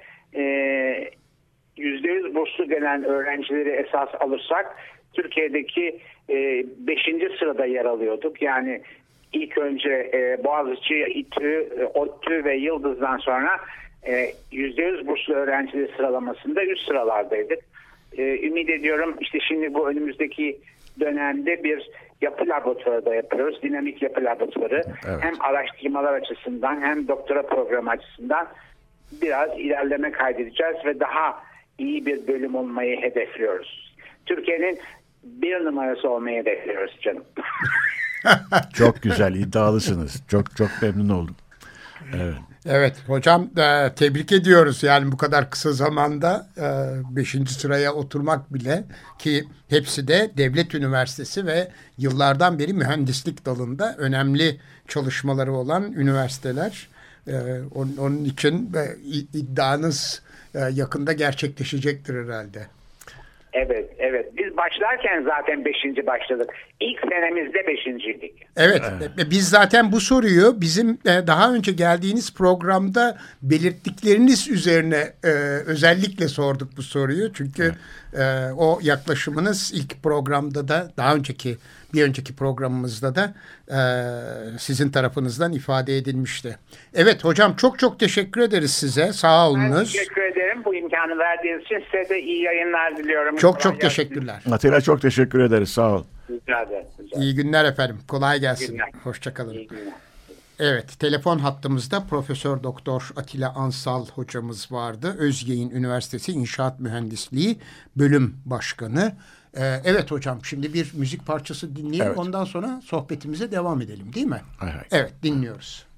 %100 burslu gelen öğrencileri esas alırsak Türkiye'deki 5. sırada yer alıyorduk. Yani ilk önce Boğaziçi, İTÜ, ODTÜ ve Yıldız'dan sonra %100 burslu öğrencileri sıralamasında üst sıralardaydık. Ümit ediyorum işte şimdi bu önümüzdeki dönemde bir yapı laboratuvarı da yapıyoruz. Dinamik yapı laboratuvarı. Evet. Hem araştırmalar açısından hem doktora programı açısından biraz ilerleme kaydedeceğiz ve daha iyi bir bölüm olmayı hedefliyoruz. Türkiye'nin 1 numarası olmayı hedefliyoruz canım. Çok güzel, iddialısınız. Çok memnun oldum. Evet. Evet hocam, tebrik ediyoruz. Yani bu kadar kısa zamanda 5. sıraya oturmak bile, ki hepsi de devlet üniversitesi ve yıllardan beri mühendislik dalında önemli çalışmaları olan üniversiteler. Onun için iddianız yakında gerçekleşecektir herhalde. Evet. Biz başlarken zaten 5. başladık. İlk senemizde 5.'ydik. Evet. Biz zaten bu soruyu bizim daha önce geldiğiniz programda belirttikleriniz üzerine özellikle sorduk bu soruyu. Çünkü o yaklaşımınız ilk programda da, bir önceki programımızda da sizin tarafınızdan ifade edilmişti. Evet hocam, çok teşekkür ederiz size. Sağ olunuz. Ben teşekkür ederim bu imkanı verdiğiniz için. Size de iyi yayınlar diliyorum. Çok teşekkürler. Atilla, çok teşekkür ederiz. Sağ ol. Rica ederim. İyi günler efendim. Kolay gelsin. günler. Hoşçakalın. İyi günler. Evet, telefon hattımızda Profesör Doktor Atilla Ansal hocamız vardı. Özyeğin Üniversitesi İnşaat Mühendisliği Bölüm Başkanı. Evet hocam, şimdi bir müzik parçası dinleyelim. Evet. Ondan sonra sohbetimize devam edelim, değil mi? Hay. Evet, dinliyoruz.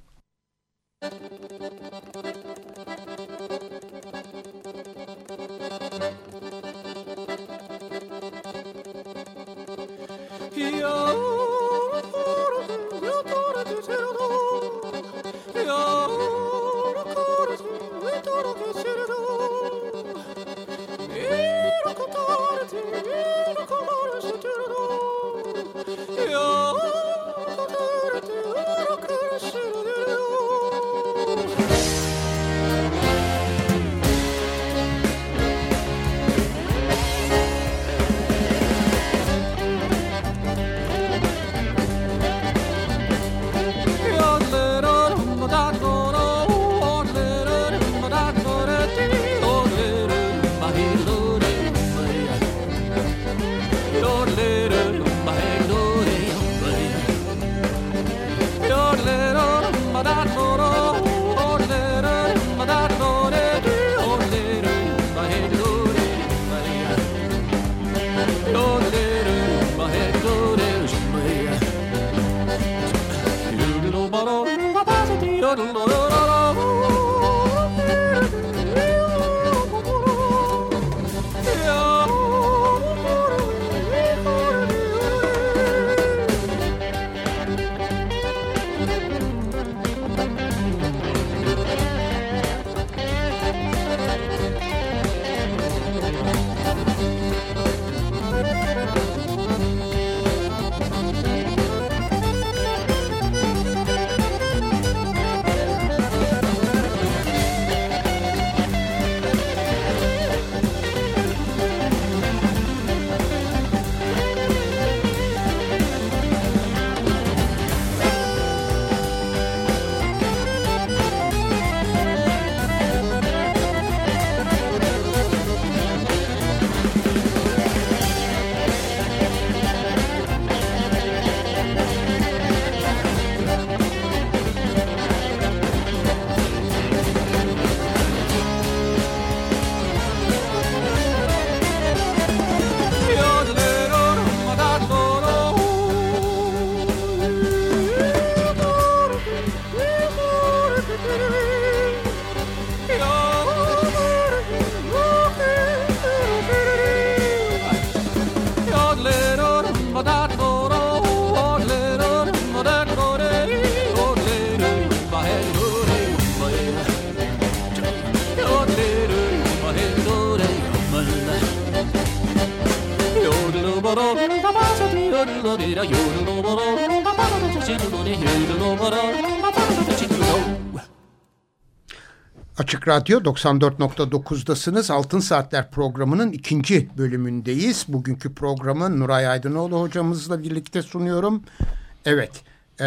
Açık Radyo 94.9'dasınız. Altın Saatler programının 2. bölümündeyiz. Bugünkü programı Nuray Aydınoğlu hocamızla birlikte sunuyorum. Evet,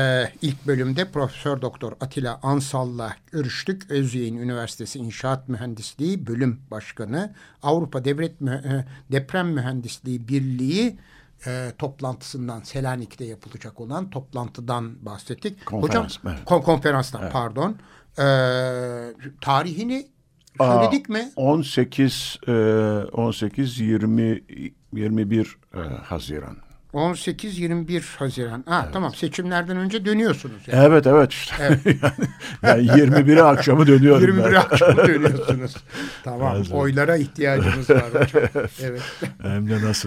ilk bölümde Profesör Doktor Atilla Ansal'la görüştük. Özyeğin Üniversitesi İnşaat Mühendisliği Bölüm Başkanı, Avrupa Deprem Mühendisliği Birliği toplantısından, Selanik'te yapılacak olan toplantıdan bahsettik. Konferans, hocam, evet. Konferanstan, evet. Pardon. Tarihini söyledik mi? 18-21 Haziran. 18-21 Haziran. Evet. Tamam, seçimlerden önce dönüyorsunuz. Yani. Evet işte. Evet. yani 21'i akşamı dönüyorum. 21'i akşamı dönüyorsunuz. Tamam. Evet. Oylara ihtiyacımız var hocam. Evet. Hem de nasıl?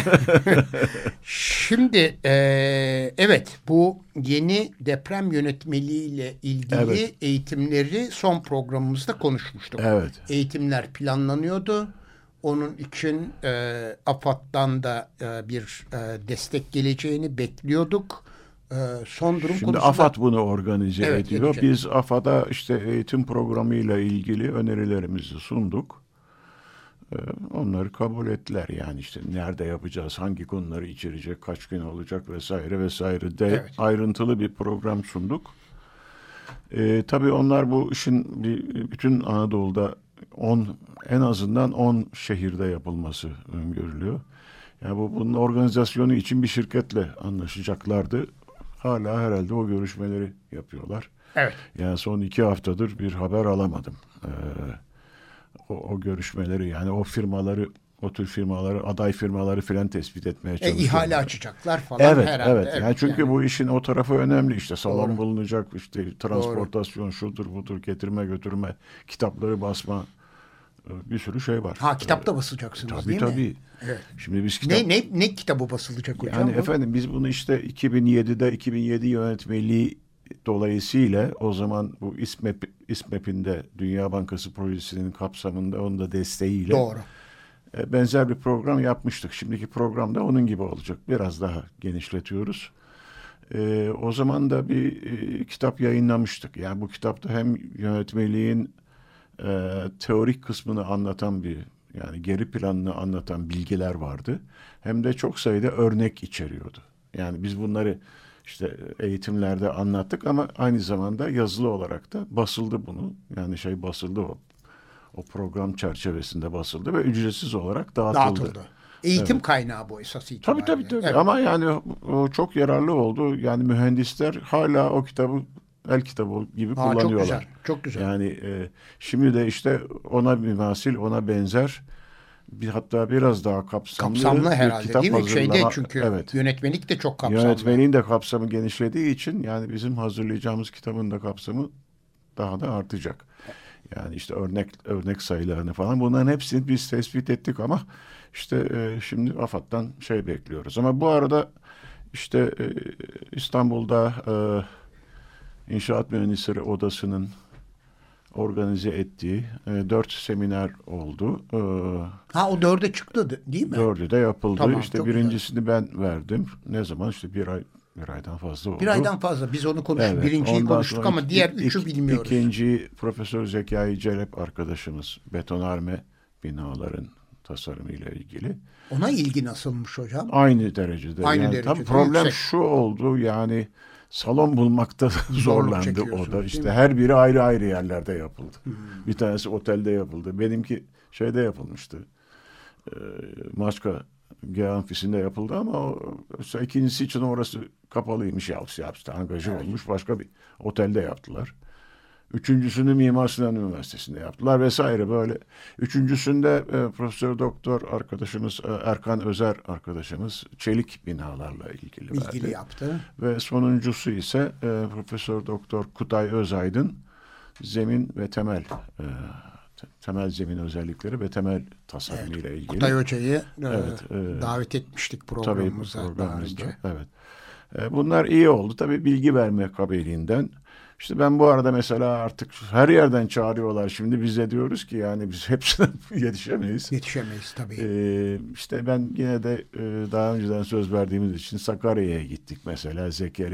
Şimdi evet, bu yeni deprem yönetmeliğiyle ilgili eğitimleri son programımızda konuşmuştuk. Evet. Eğitimler planlanıyordu. Onun için AFAD'dan da bir destek geleceğini bekliyorduk. Son durum Şimdi konusunda... AFAD bunu organize ediyor. Edecek. Biz AFAD'a işte eğitim programıyla ilgili önerilerimizi sunduk. Onları kabul ettiler. Yani işte nerede yapacağız, hangi konuları içerecek, kaç gün olacak vesaire vesaire de ayrıntılı bir program sunduk. Tabii onlar bu işin bütün Anadolu'da en azından 10 şehirde yapılması öngörülüyor. Yani bunun organizasyonu için bir şirketle anlaşacaklardı. Hala herhalde o görüşmeleri yapıyorlar. Evet. Yani son 2 haftadır bir haber alamadım. O görüşmeleri, yani o firmaları, o tür firmaları, aday firmaları filan tespit etmeye çalışıyorlar. İhale açacaklar falan Evet, herhalde. evet. Yani çünkü bu işin o tarafı önemli, işte salon Doğru. bulunacak, işte transportasyon, şudur budur, getirme götürme, kitapları basma, bir sürü şey var. Kitap da basacaksınız değil tabii. mi? Evet. Şimdi biz kitap... Ne kitabı basılacak hocam? Yani efendim biz bunu işte 2007 yönetmeliği dolayısıyla, o zaman bu İSMEP'in de Dünya Bankası projesinin kapsamında, onun da desteğiyle Doğru. Benzer bir program yapmıştık. Şimdiki program da onun gibi olacak. Biraz daha genişletiyoruz. O zaman da bir kitap yayınlamıştık. Yani bu kitapta hem yönetmeliğin teorik kısmını anlatan yani geri planını anlatan bilgiler vardı. Hem de çok sayıda örnek içeriyordu. Yani biz bunları işte eğitimlerde anlattık ama aynı zamanda yazılı olarak da basıldı bunu. Yani basıldı, o program çerçevesinde basıldı ve ücretsiz olarak dağıtıldı. Eğitim kaynağı bu esas itibariyle. Tabii. Evet. Ama yani o çok yararlı oldu. Yani mühendisler hala o kitabı el kitabı gibi kullanıyorlar. Çok güzel. Yani şimdi de işte ona mümasil, ona benzer, hatta biraz daha kapsamlı herhalde bir kitap değil mi? hazırlama. Çünkü yönetmelik de çok kapsamlı. Yönetmeliğin de kapsamı genişlediği için yani bizim hazırlayacağımız kitabın da kapsamı daha da artacak. Yani işte örnek sayılarını falan, bunların hepsini biz tespit ettik ama işte şimdi AFAD'dan bekliyoruz. Ama bu arada işte İstanbul'da İnşaat Mühendisleri Odası'nın organize ettiği 4 seminer oldu. O 4'e çıktı değil mi? 4'ü de yapıldı. Tamam, işte birincisini ben verdim. Ne zaman? İşte bir aydan fazla oldu. Bir aydan fazla. Biz onu konuştuk. Evet, Birinciyi konuştuk ama diğer 3'ü bilmiyoruz. İkinci Profesör Zekai Celep arkadaşımız betonarme binaların tasarımıyla ilgili. Ona ilgi nasılmış hocam? Aynı derecede. Tabii problem şu oldu, yani salon bulmakta zorlandı o da. İşte her biri ayrı ayrı yerlerde yapıldı. Bir tanesi otelde yapıldı. Benimki yapılmıştı. Maçka G Amfisi'nde yapıldı ama ikincisi için orası kapalıymış. Yaptı. Angajı olmuş. Başka bir otelde yaptılar. Üçüncüsünü Mimar Sinan Üniversitesi'nde yaptılar vesaire böyle. Üçüncüsünde Profesör Doktor arkadaşımız Erkan Özer arkadaşımız çelik binalarla ilgili yaptı. Ve sonuncusu ise Profesör Doktor Kutay Özaydın zemin ve temel zemin özellikleri ve temel tasarımıyla ilgili. Kutay Hoca'yı davet etmiştik programımıza daha önce. Evet. Bunlar iyi oldu. Tabii bilgi verme kabiliğinden. İşte ben bu arada mesela artık her yerden çağırıyorlar. Şimdi biz de diyoruz ki yani biz hepsine yetişemeyiz. Yetişemeyiz tabii. İşte ben yine de daha önceden söz verdiğimiz için Sakarya'ya gittik mesela.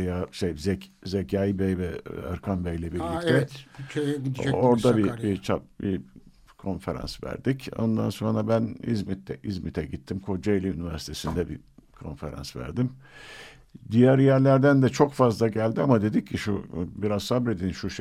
Zekai Bey ve Erkan Bey'le birlikte. Orada bir konferans verdik. Ondan sonra ben İzmit'e gittim. Kocaeli Üniversitesi'nde bir konferans verdim. Diğer yerlerden de çok fazla geldi ama dedik ki biraz sabredin şu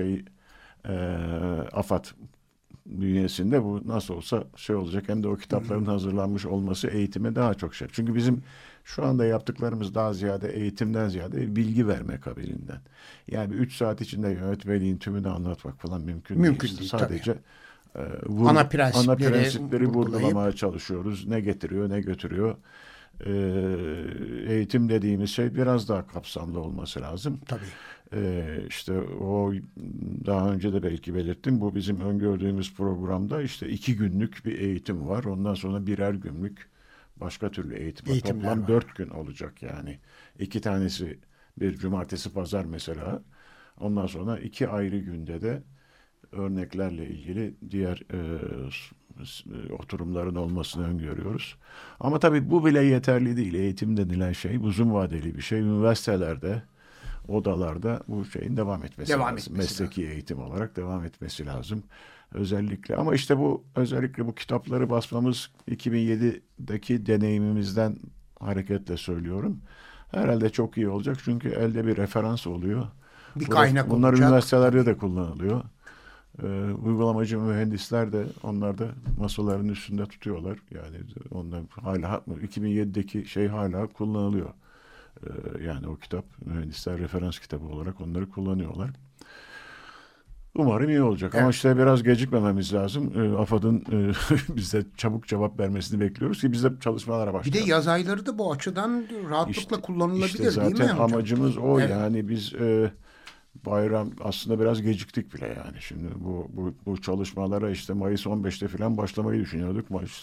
AFAD bünyesinde bu nasıl olsa olacak, hem de o kitapların hazırlanmış olması eğitime daha çok Çünkü bizim şu anda yaptıklarımız daha ziyade eğitimden ziyade bilgi verme kabiliğinden. Yani 3 saat içinde yönetmeliğin tümünü anlatmak falan mümkün değil. Sadece ana prensipleri vurgulamaya çalışıyoruz. Ne getiriyor, ne götürüyor. Eğitim dediğimiz biraz daha kapsamlı olması lazım. Tabii. İşte o daha önce de belki belirttim. Bu bizim öngördüğümüz programda işte 2 günlük bir eğitim var. Ondan sonra birer günlük başka türlü eğitim var. Toplam 4 gün olacak yani. 2 tanesi bir cumartesi pazar mesela. Ondan sonra 2 ayrı günde de örneklerle ilgili diğer oturumların olmasını öngörüyoruz. Ama tabii bu bile yeterli değil. Eğitim denilen uzun vadeli bir şey. Üniversitelerde, odalarda bu şeyin devam etmesi lazım. Mesleki eğitim olarak devam etmesi lazım. Özellikle ama işte özellikle bu kitapları basmamız 2007'deki deneyimimizden hareketle söylüyorum. Herhalde çok iyi olacak çünkü elde bir referans oluyor. Bir kaynak bunlar olacak. Üniversitelerde de kullanılıyor. Uygulamacı mühendisler de onlar da masaların üstünde tutuyorlar. Yani onlar hala 2007'deki şey hala kullanılıyor. Yani o kitap mühendisler referans kitabı olarak onları kullanıyorlar. Umarım iyi olacak. Evet. Ama işte biraz gecikmememiz lazım. AFAD'ın bize çabuk cevap vermesini bekliyoruz ki biz de çalışmalara başlayalım. Bir de yaz ayları da bu açıdan rahatlıkla kullanılabilir değil mi hocam? Zaten amacımız o. Evet. Yani biz bayram aslında biraz geciktik bile yani. Şimdi bu çalışmalara işte Mayıs 15'te falan başlamayı düşünüyorduk.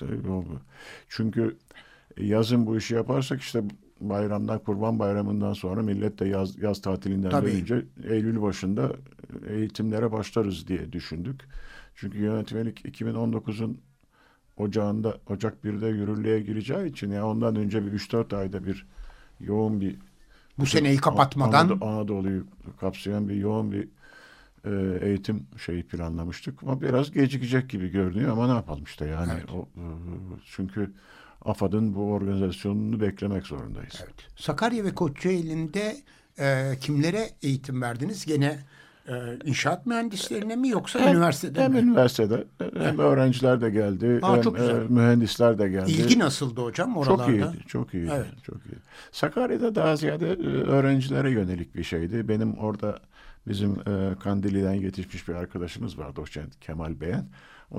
Çünkü yazın bu işi yaparsak işte bayramdan, Kurban Bayramı'ndan sonra millet de yaz tatilinden dönünce Eylül başında eğitimlere başlarız diye düşündük. Çünkü yönetmelik 2019'un Ocak 1'de yürürlüğe gireceği için ya ondan önce bir 3-4 ayda bir yoğun bir bu seneyi kapatmadan Anadolu'yu kapsayan bir yoğun bir eğitim planlamıştık. Ama biraz gecikecek gibi görünüyor ama ne yapalım işte yani. Evet. Çünkü AFAD'ın bu organizasyonunu beklemek zorundayız. Evet. Sakarya ve Kocaeli'nde kimlere eğitim verdiniz? Gene inşaat mühendislerine mi yoksa üniversitede hem mi? Hem üniversitede hem öğrenciler de geldi, hem mühendisler de geldi. İlgi nasıldı hocam oralarda? Çok iyi. Sakarya'da daha ziyade öğrencilere yönelik bir şeydi. Benim orada bizim Kandili'den yetişmiş bir arkadaşımız var, doçent Kemal Beyen.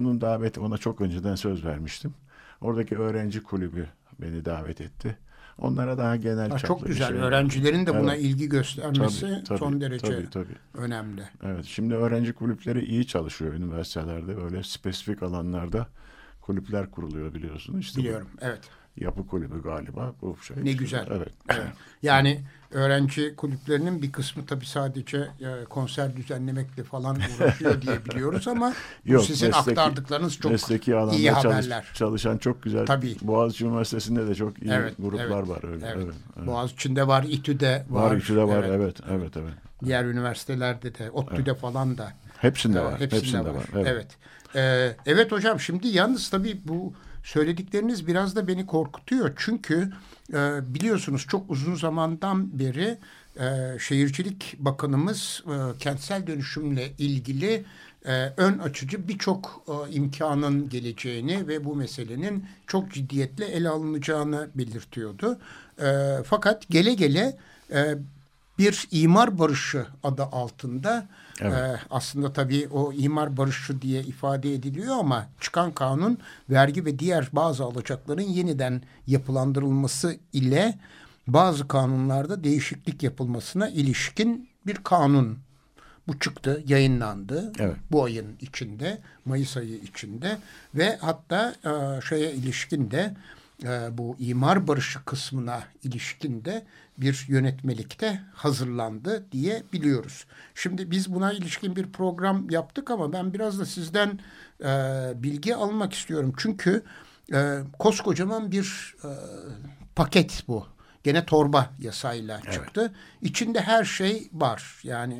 Ona çok önceden söz vermiştim. Oradaki öğrenci kulübü beni davet etti. Onlara daha genel çok güzel. Öğrencilerin de buna ilgi göstermesi son derece önemli. Evet. Şimdi öğrenci kulüpleri iyi çalışıyor üniversitelerde. Böyle spesifik alanlarda kulüpler kuruluyor biliyorsun. İşte biliyorum. Evet. Yapı kulübü galiba bu şey. Ne güzel. Evet. Yani öğrenci kulüplerinin bir kısmı tabii sadece konser düzenlemekle falan uğraşıyor diye biliyoruz ama sizin aktardıklarınız çok iyi haberler. Çalışan çok güzel. Tabii. Boğaziçi Üniversitesi'nde de çok iyi gruplar var öyle. Evet. Boğaziçi'nde var, İTÜ'de var. İTÜ'de var. Evet. Diğer üniversitelerde de, ODTÜ'de falan da. Hepsinde var. Hepsinde var. Evet. Evet hocam, şimdi yalnız tabii bu söyledikleriniz biraz da beni korkutuyor. Çünkü biliyorsunuz çok uzun zamandan beri Şehircilik Bakanımız kentsel dönüşümle ilgili ön açıcı birçok imkanın geleceğini ve bu meselenin çok ciddiyetle ele alınacağını belirtiyordu. Fakat gele gele bir imar barışı adı altında aslında tabii o imar barışı diye ifade ediliyor ama çıkan kanun vergi ve diğer bazı alacakların yeniden yapılandırılması ile bazı kanunlarda değişiklik yapılmasına ilişkin bir kanun. Bu çıktı, yayınlandı bu ayın içinde, Mayıs ayı içinde ve hatta şeye ilişkin de bu imar barışı kısmına ilişkin de bir yönetmelikte hazırlandı diye biliyoruz. Şimdi biz buna ilişkin bir program yaptık ama ben biraz da sizden bilgi almak istiyorum. Çünkü koskocaman bir paket bu. Gene torba yasayla çıktı. İçinde her şey var. Yani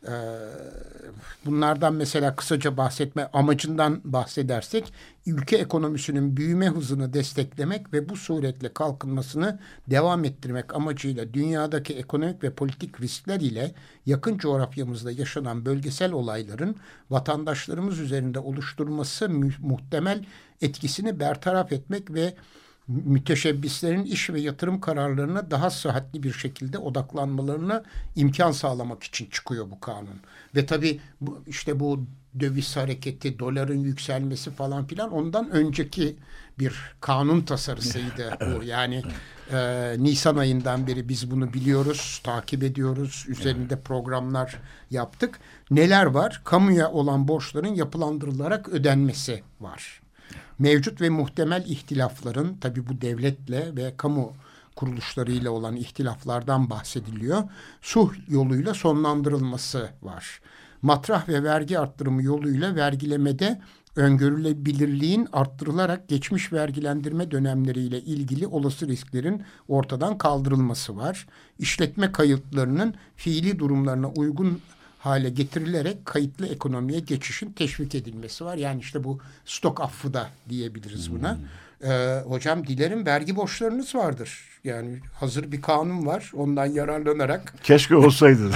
bunlardan mesela kısaca amacından bahsedersek ülke ekonomisinin büyüme hızını desteklemek ve bu suretle kalkınmasını devam ettirmek amacıyla dünyadaki ekonomik ve politik riskler ile yakın coğrafyamızda yaşanan bölgesel olayların vatandaşlarımız üzerinde oluşturması muhtemel etkisini bertaraf etmek ve müteşebbislerin iş ve yatırım kararlarına daha sıhhatli bir şekilde odaklanmalarına imkan sağlamak için çıkıyor bu kanun. Ve tabii bu döviz hareketi, doların yükselmesi falan filan ondan önceki bir kanun tasarısıydı bu. Yani Nisan ayından beri biz bunu biliyoruz, takip ediyoruz, üzerinde programlar yaptık. Neler var? Kamuya olan borçların yapılandırılarak ödenmesi var. Mevcut ve muhtemel ihtilafların, tabii bu devletle ve kamu kuruluşlarıyla olan ihtilaflardan bahsediliyor. Sulh yoluyla sonlandırılması var. Matrah ve vergi arttırımı yoluyla vergilemede öngörülebilirliğin arttırılarak geçmiş vergilendirme dönemleriyle ilgili olası risklerin ortadan kaldırılması var. İşletme kayıtlarının fiili durumlarına uygun hale getirilerek kayıtlı ekonomiye geçişin teşvik edilmesi var. Yani işte bu stok affı da diyebiliriz buna. Hocam dilerim vergi borçlarınız vardır. Yani hazır bir kanun var. Ondan yararlanarak. Keşke olsaydı.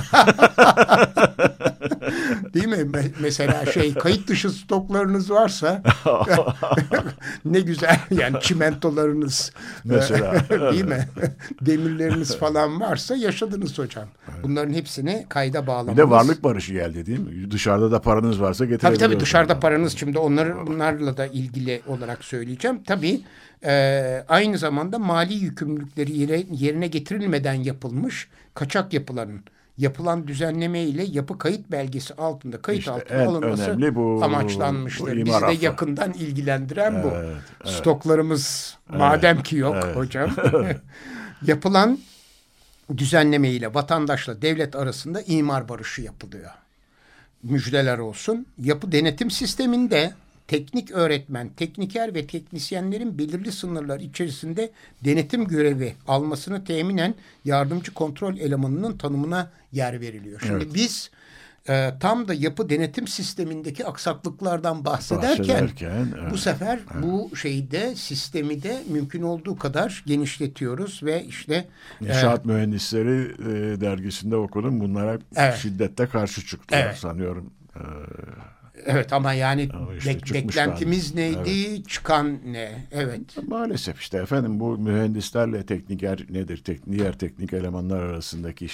Değil mi? Mesela kayıt dışı stoklarınız varsa ne güzel, yani çimentolarınız mesela değil mi? Demirleriniz falan varsa yaşadınız hocam. Bunların hepsini kayda bağlamanız. Bir de varlık barışı geldi değil mi? Dışarıda da paranız varsa getirebiliyorsunuz. Tabii dışarıda paranız, şimdi bunlarla da ilgili olarak söyleyeceğim. Tabii aynı zamanda mali yükümlülükleri yerine getirilmeden yapılmış kaçak yapılan düzenleme ile yapı kayıt belgesi altında kayıt altına alınması amaçlanmıştır. Bizi de yakından ilgilendiren bu. Evet. Stoklarımız madem ki yok hocam. Yapılan düzenleme ile vatandaşla devlet arasında imar barışı yapılıyor. Müjdeler olsun. Yapı denetim sisteminde teknik öğretmen, tekniker ve teknisyenlerin belirli sınırlar içerisinde denetim görevi almasını teminen yardımcı kontrol elemanının tanımına yer veriliyor. Şimdi biz tam da yapı denetim sistemindeki aksaklıklardan bahsederken bu sefer bu sistemi de mümkün olduğu kadar genişletiyoruz ve işte İnşaat Mühendisleri dergisinde okudum. Bunlara şiddetle karşı çıktılar sanıyorum. Evet ama yani beklentimiz neydi? Evet. Çıkan ne? Evet. Maalesef işte efendim bu mühendislerle tekniker nedir? Diğer teknik elemanlar arasındaki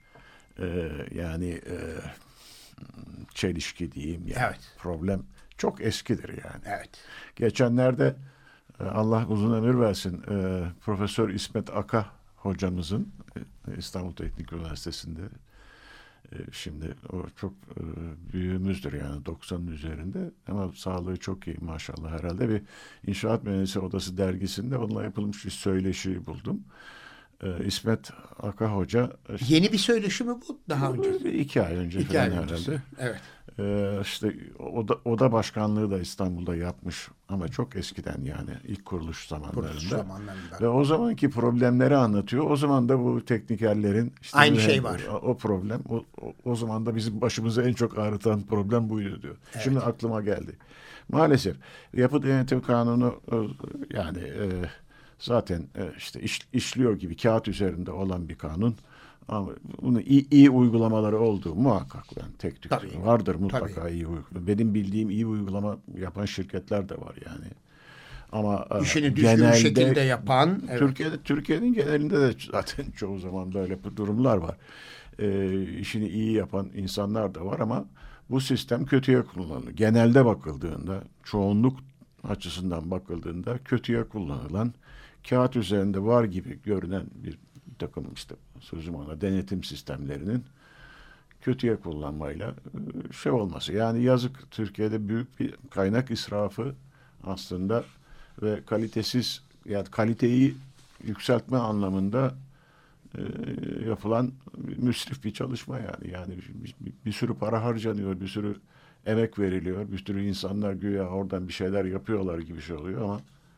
çelişki diyeyim yani. Problem çok eskidir yani. Evet. Geçenlerde Allah uzun ömür versin Profesör İsmet Aka hocamızın İstanbul Teknik Üniversitesi'nde şimdi o çok büyüğümüzdür yani 90'ın üzerinde ama sağlığı çok iyi maşallah herhalde. Bir İnşaat Mühendisi Odası dergisinde onunla yapılmış bir söyleşi buldum. İsmet Aka Hoca. Yeni bir söyleşi mi bu? Daha önce? 2 ay önce falan herhalde. Evet. İşte oda başkanlığı da İstanbul'da yapmış ama çok eskiden yani ilk kuruluş zamanlarında. Ve o zamanki problemleri anlatıyor. O zaman da bu teknikerlerin aynı şey var. O problem o zaman da bizim başımızı en çok ağrıtan problem buydu diyor. Evet. Şimdi aklıma geldi. Maalesef yapı denetim kanunu yani zaten işte işliyor gibi kağıt üzerinde olan bir kanun. Ama bunun iyi uygulamaları olduğu muhakkak. Yani tek tük vardır mutlaka iyi uygulama. Benim bildiğim iyi uygulama yapan şirketler de var yani. Ama işini düzgün bir şekilde yapan. Türkiye'nin genelinde de zaten çoğu zaman böyle durumlar var. İşini iyi yapan insanlar da var ama bu sistem kötüye kullanılıyor. Genelde bakıldığında, çoğunluk açısından bakıldığında kötüye kullanılan, kağıt üzerinde var gibi görünen bir takım işte sözüm ona denetim sistemlerinin kötüye kullanmayla olması. Yani yazık, Türkiye'de büyük bir kaynak israfı aslında ve kalitesiz, yani kaliteyi yükseltme anlamında yapılan müsrif bir çalışma yani. Yani bir sürü para harcanıyor, bir sürü emek veriliyor, bir sürü insanlar güya oradan bir şeyler yapıyorlar gibi oluyor ama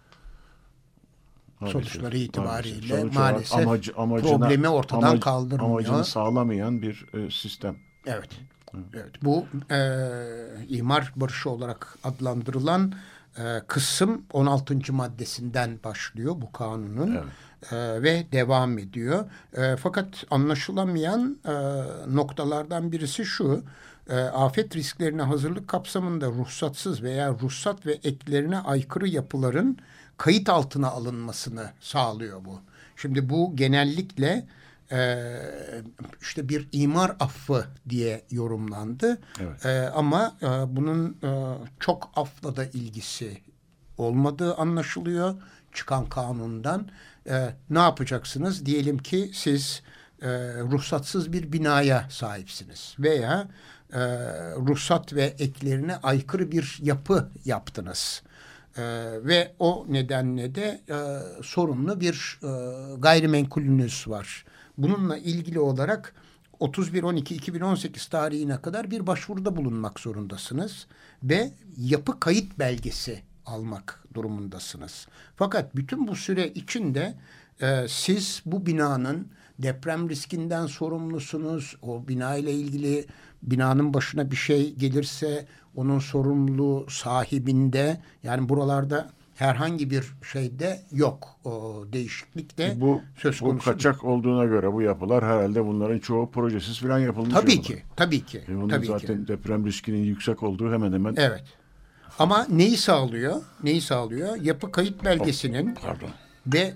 sonuçları itibariyle maalesef problemi ortadan kaldırmıyor. Amacını sağlamayan bir sistem. Evet. Evet. Bu imar barışı olarak adlandırılan kısım 16. maddesinden başlıyor bu kanunun ve devam ediyor. Fakat anlaşılamayan noktalardan birisi şu: afet risklerine hazırlık kapsamında ruhsatsız veya ruhsat ve eklerine aykırı yapıların kayıt altına alınmasını sağlıyor bu. Şimdi bu genellikle işte bir imar affı diye yorumlandı. Evet. Ama bunun çok afla da ilgisi olmadığı anlaşılıyor çıkan kanundan. Ne yapacaksınız? Diyelim ki siz ruhsatsız bir binaya sahipsiniz veya ruhsat ve eklerine aykırı bir yapı yaptınız. Ve o nedenle de sorunlu bir gayrimenkulünüz var. Bununla ilgili olarak 31.12.2018 tarihine kadar bir başvuruda bulunmak zorundasınız ve yapı kayıt belgesi almak durumundasınız. Fakat bütün bu süre içinde siz bu binanın deprem riskinden sorumlusunuz. O bina ile ilgili binanın başına bir şey gelirse onun sorumluluğu sahibinde. Yani buralarda herhangi bir şeyde yok. O değişiklik de söz Bu konusu. kaçak olduğuna göre bu yapılar herhalde bunların çoğu projesiz falan yapılmış. Tabii ki. Tabii ki. Bunun tabii zaten ki. deprem riskinin yüksek olduğu hemen hemen. Evet. Ama neyi sağlıyor? Neyi sağlıyor? Yapı kayıt belgesinin Pardon. ve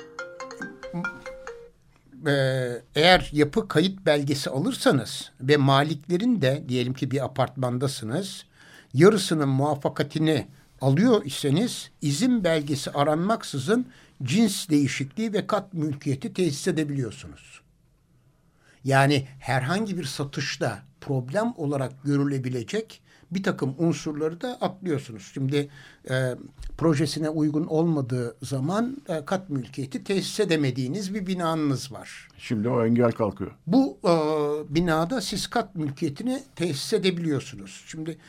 eğer yapı kayıt belgesi alırsanız ve maliklerin de diyelim ki bir apartmandasınız, yarısının muvaffakatini alıyor iseniz izin belgesi aranmaksızın cins değişikliği ve kat mülkiyeti tesis edebiliyorsunuz. Yani herhangi bir satışta problem olarak görülebilecek bir takım unsurları da atlıyorsunuz. Şimdi projesine uygun olmadığı zaman kat mülkiyeti tesis edemediğiniz bir binanız var. Şimdi o engel kalkıyor. Bu binada siz kat mülkiyetini tesis edebiliyorsunuz. Şimdi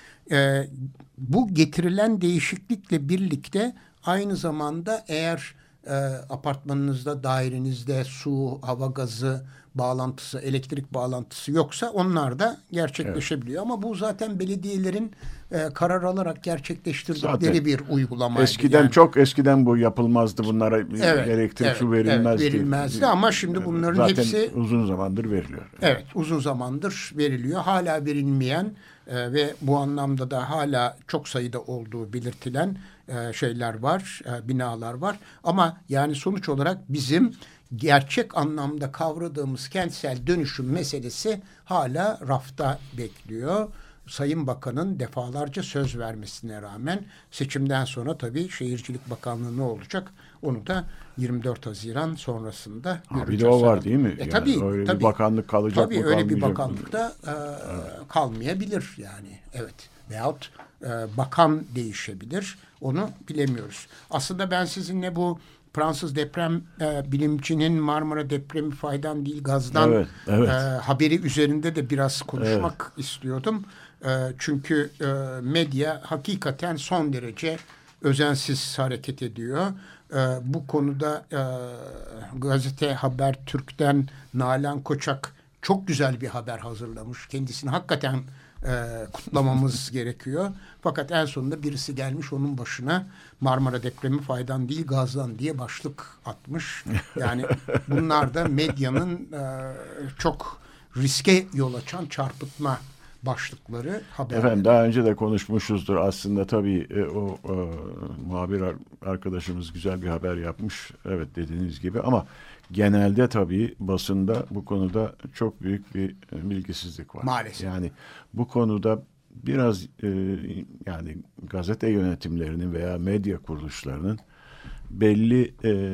bu getirilen değişiklikle birlikte aynı zamanda eğer apartmanınızda, dairenizde su, hava gazı bağlantısı, elektrik bağlantısı yoksa onlar da gerçekleşebiliyor. Evet. Ama bu zaten belediyelerin karar alarak gerçekleştirdikleri zaten bir uygulamaydı. Eskiden yani. Çok eskiden bu yapılmazdı. Bunlara elektrik, su verilmezdi. Evet, verilmezdi ama şimdi bunların zaten hepsi uzun zamandır veriliyor. Evet, uzun zamandır veriliyor. Hala verilmeyen ve bu anlamda da hala çok sayıda olduğu belirtilen şeyler var, binalar var. Ama yani sonuç olarak bizim gerçek anlamda kavradığımız kentsel dönüşüm meselesi hala rafta bekliyor. Sayın Bakan'ın defalarca söz vermesine rağmen seçimden sonra tabii Şehircilik Bakanlığı ne olacak? Onu da 24 Haziran sonrasında göreceğiz. Bir de o var değil mi? Yani tabii. Öyle tabii, bir bakanlık kalacak tabii, mı? Tabii öyle bir bakanlık da kalmayabilir yani. Evet. Veyahut bakan değişebilir. Onu bilemiyoruz. Aslında ben sizinle bu Fransız deprem bilimcinin Marmara depremi faydan değil gazdan haberi üzerinde de biraz konuşmak istiyordum. Çünkü medya hakikaten son derece özensiz hareket ediyor. Bu konuda gazete Habertürk'ten Nalan Koçak çok güzel bir haber hazırlamış. Kendisini hakikaten kutlamamız gerekiyor. Fakat en sonunda birisi gelmiş onun başına Marmara depremi faydan değil gazdan diye başlık atmış. Yani bunlar da medyanın çok riske yol açan çarpıtma başlıkları haberleri. Efendim daha önce de konuşmuşuzdur. Aslında tabii o muhabir arkadaşımız güzel bir haber yapmış. Evet dediğiniz gibi ama genelde tabii basında bu konuda çok büyük bir bilgisizlik var. Maalesef. Yani bu konuda biraz yani gazete yönetimlerinin veya medya kuruluşlarının belli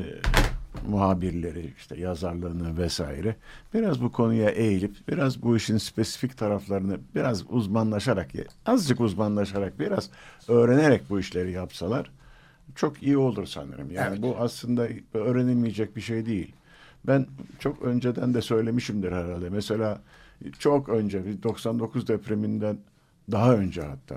muhabirleri işte yazarlarını vesaire biraz bu konuya eğilip biraz bu işin spesifik taraflarını biraz uzmanlaşarak azıcık uzmanlaşarak biraz öğrenerek bu işleri yapsalar çok iyi olur sanırım. Yani evet. Bu aslında öğrenilmeyecek bir şey değil. Ben çok önceden de söylemişimdir herhalde. Mesela çok önce 99 depreminden daha önce hatta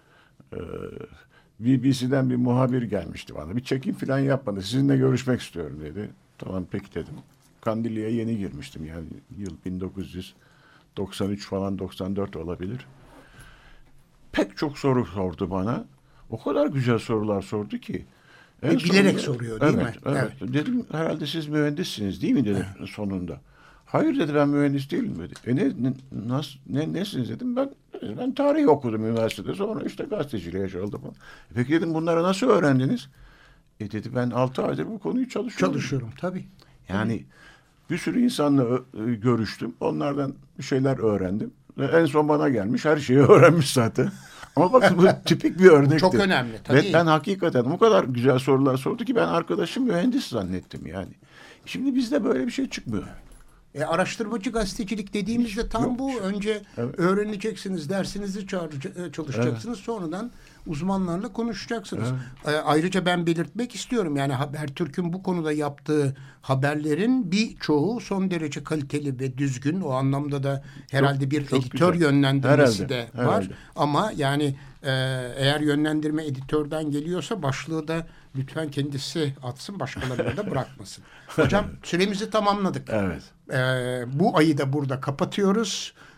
BBC'den bir muhabir gelmişti bana. Bir çekim falan yapmadı. Sizinle görüşmek istiyorum dedi. Tamam peki dedim. Kandilli'ye yeni girmiştim. Yani yıl 1993 falan 94 olabilir. Pek çok soru sordu bana. O kadar güzel sorular sordu ki. Bilerek soruyor değil mi? Evet. Dedim herhalde siz mühendissiniz değil mi dedi sonunda. Hayır dedi ben mühendis değilim dedi. Nesiniz dedim ben tarih okudum üniversitede sonra işte gazeteciliğe çalıştım. Peki dedim bunları nasıl öğrendiniz? Dedi ben 6 aydır bu konuyu çalışıyorum tabii. Yani bir sürü insanla görüştüm. Onlardan bir şeyler öğrendim. En son bana gelmiş her şeyi öğrenmiş zaten. Ama bakın bu tipik bir örnekti. Çok önemli tabii. Ve ben hakikaten o kadar güzel sorular sordu ki ben arkadaşım mühendis zannettim yani. Şimdi bizde böyle bir şey çıkmıyor. Araştırmacı gazetecilik dediğimizde tam bu. Önce öğreneceksiniz, dersinizi çalışacaksınız. Sonradan uzmanlarla konuşacaksınız. Ayrıca ben belirtmek istiyorum. Yani Habertürk'ün bu konuda yaptığı haberlerin birçoğu son derece kaliteli ve düzgün. O anlamda da herhalde bir editör yönlendirmesi de var. Herhalde. Ama yani eğer yönlendirme editörden geliyorsa başlığı da lütfen kendisi atsın, başkalarına da bırakmasın. Hocam süremizi tamamladık. Evet. Bu ayı da burada kapatıyoruz.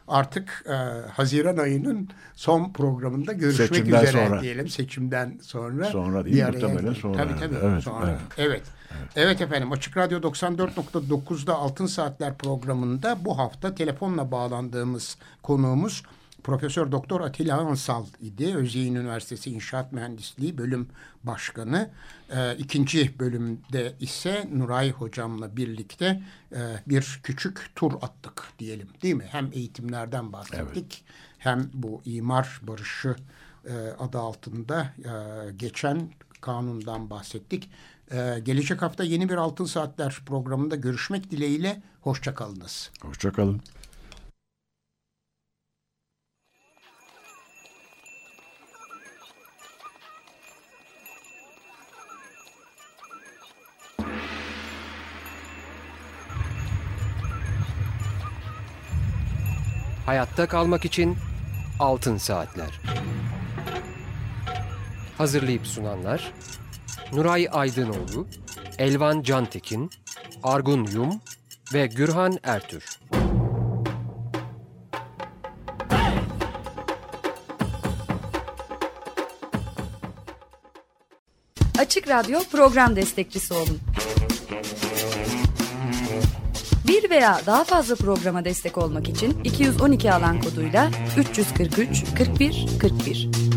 artık Haziran ayının son programında görüşmek Seçimden üzere sonra. diyelim. Seçimden sonra. Sonra değil, muhtemelen sonra. Tabii. Evet, Sonra. Evet efendim, Açık Radyo 94.9'da Altın Saatler programında bu hafta telefonla bağlandığımız konuğumuz Profesör Doktor Atilla Ansal idi. Özyeğin Üniversitesi İnşaat Mühendisliği Bölüm Başkanı. İkinci bölümde ise Nuray Hocam'la birlikte bir küçük tur attık diyelim, değil mi? Hem eğitimlerden bahsettik, hem bu imar barışı adı altında geçen kanundan bahsettik. Gelecek hafta yeni bir Altın Saatler programında görüşmek dileğiyle. Hoşça kalınız. Hoşça kalın. Hayatta kalmak için Altın Saatler. Hazırlayıp sunanlar Nuray Aydınoğlu, Elvan Cantekin, Argun Yum ve Gürhan Ertür. Açık Radyo program destekçisi olun. Bir veya daha fazla programa destek olmak için 212 alan koduyla 343 41 41.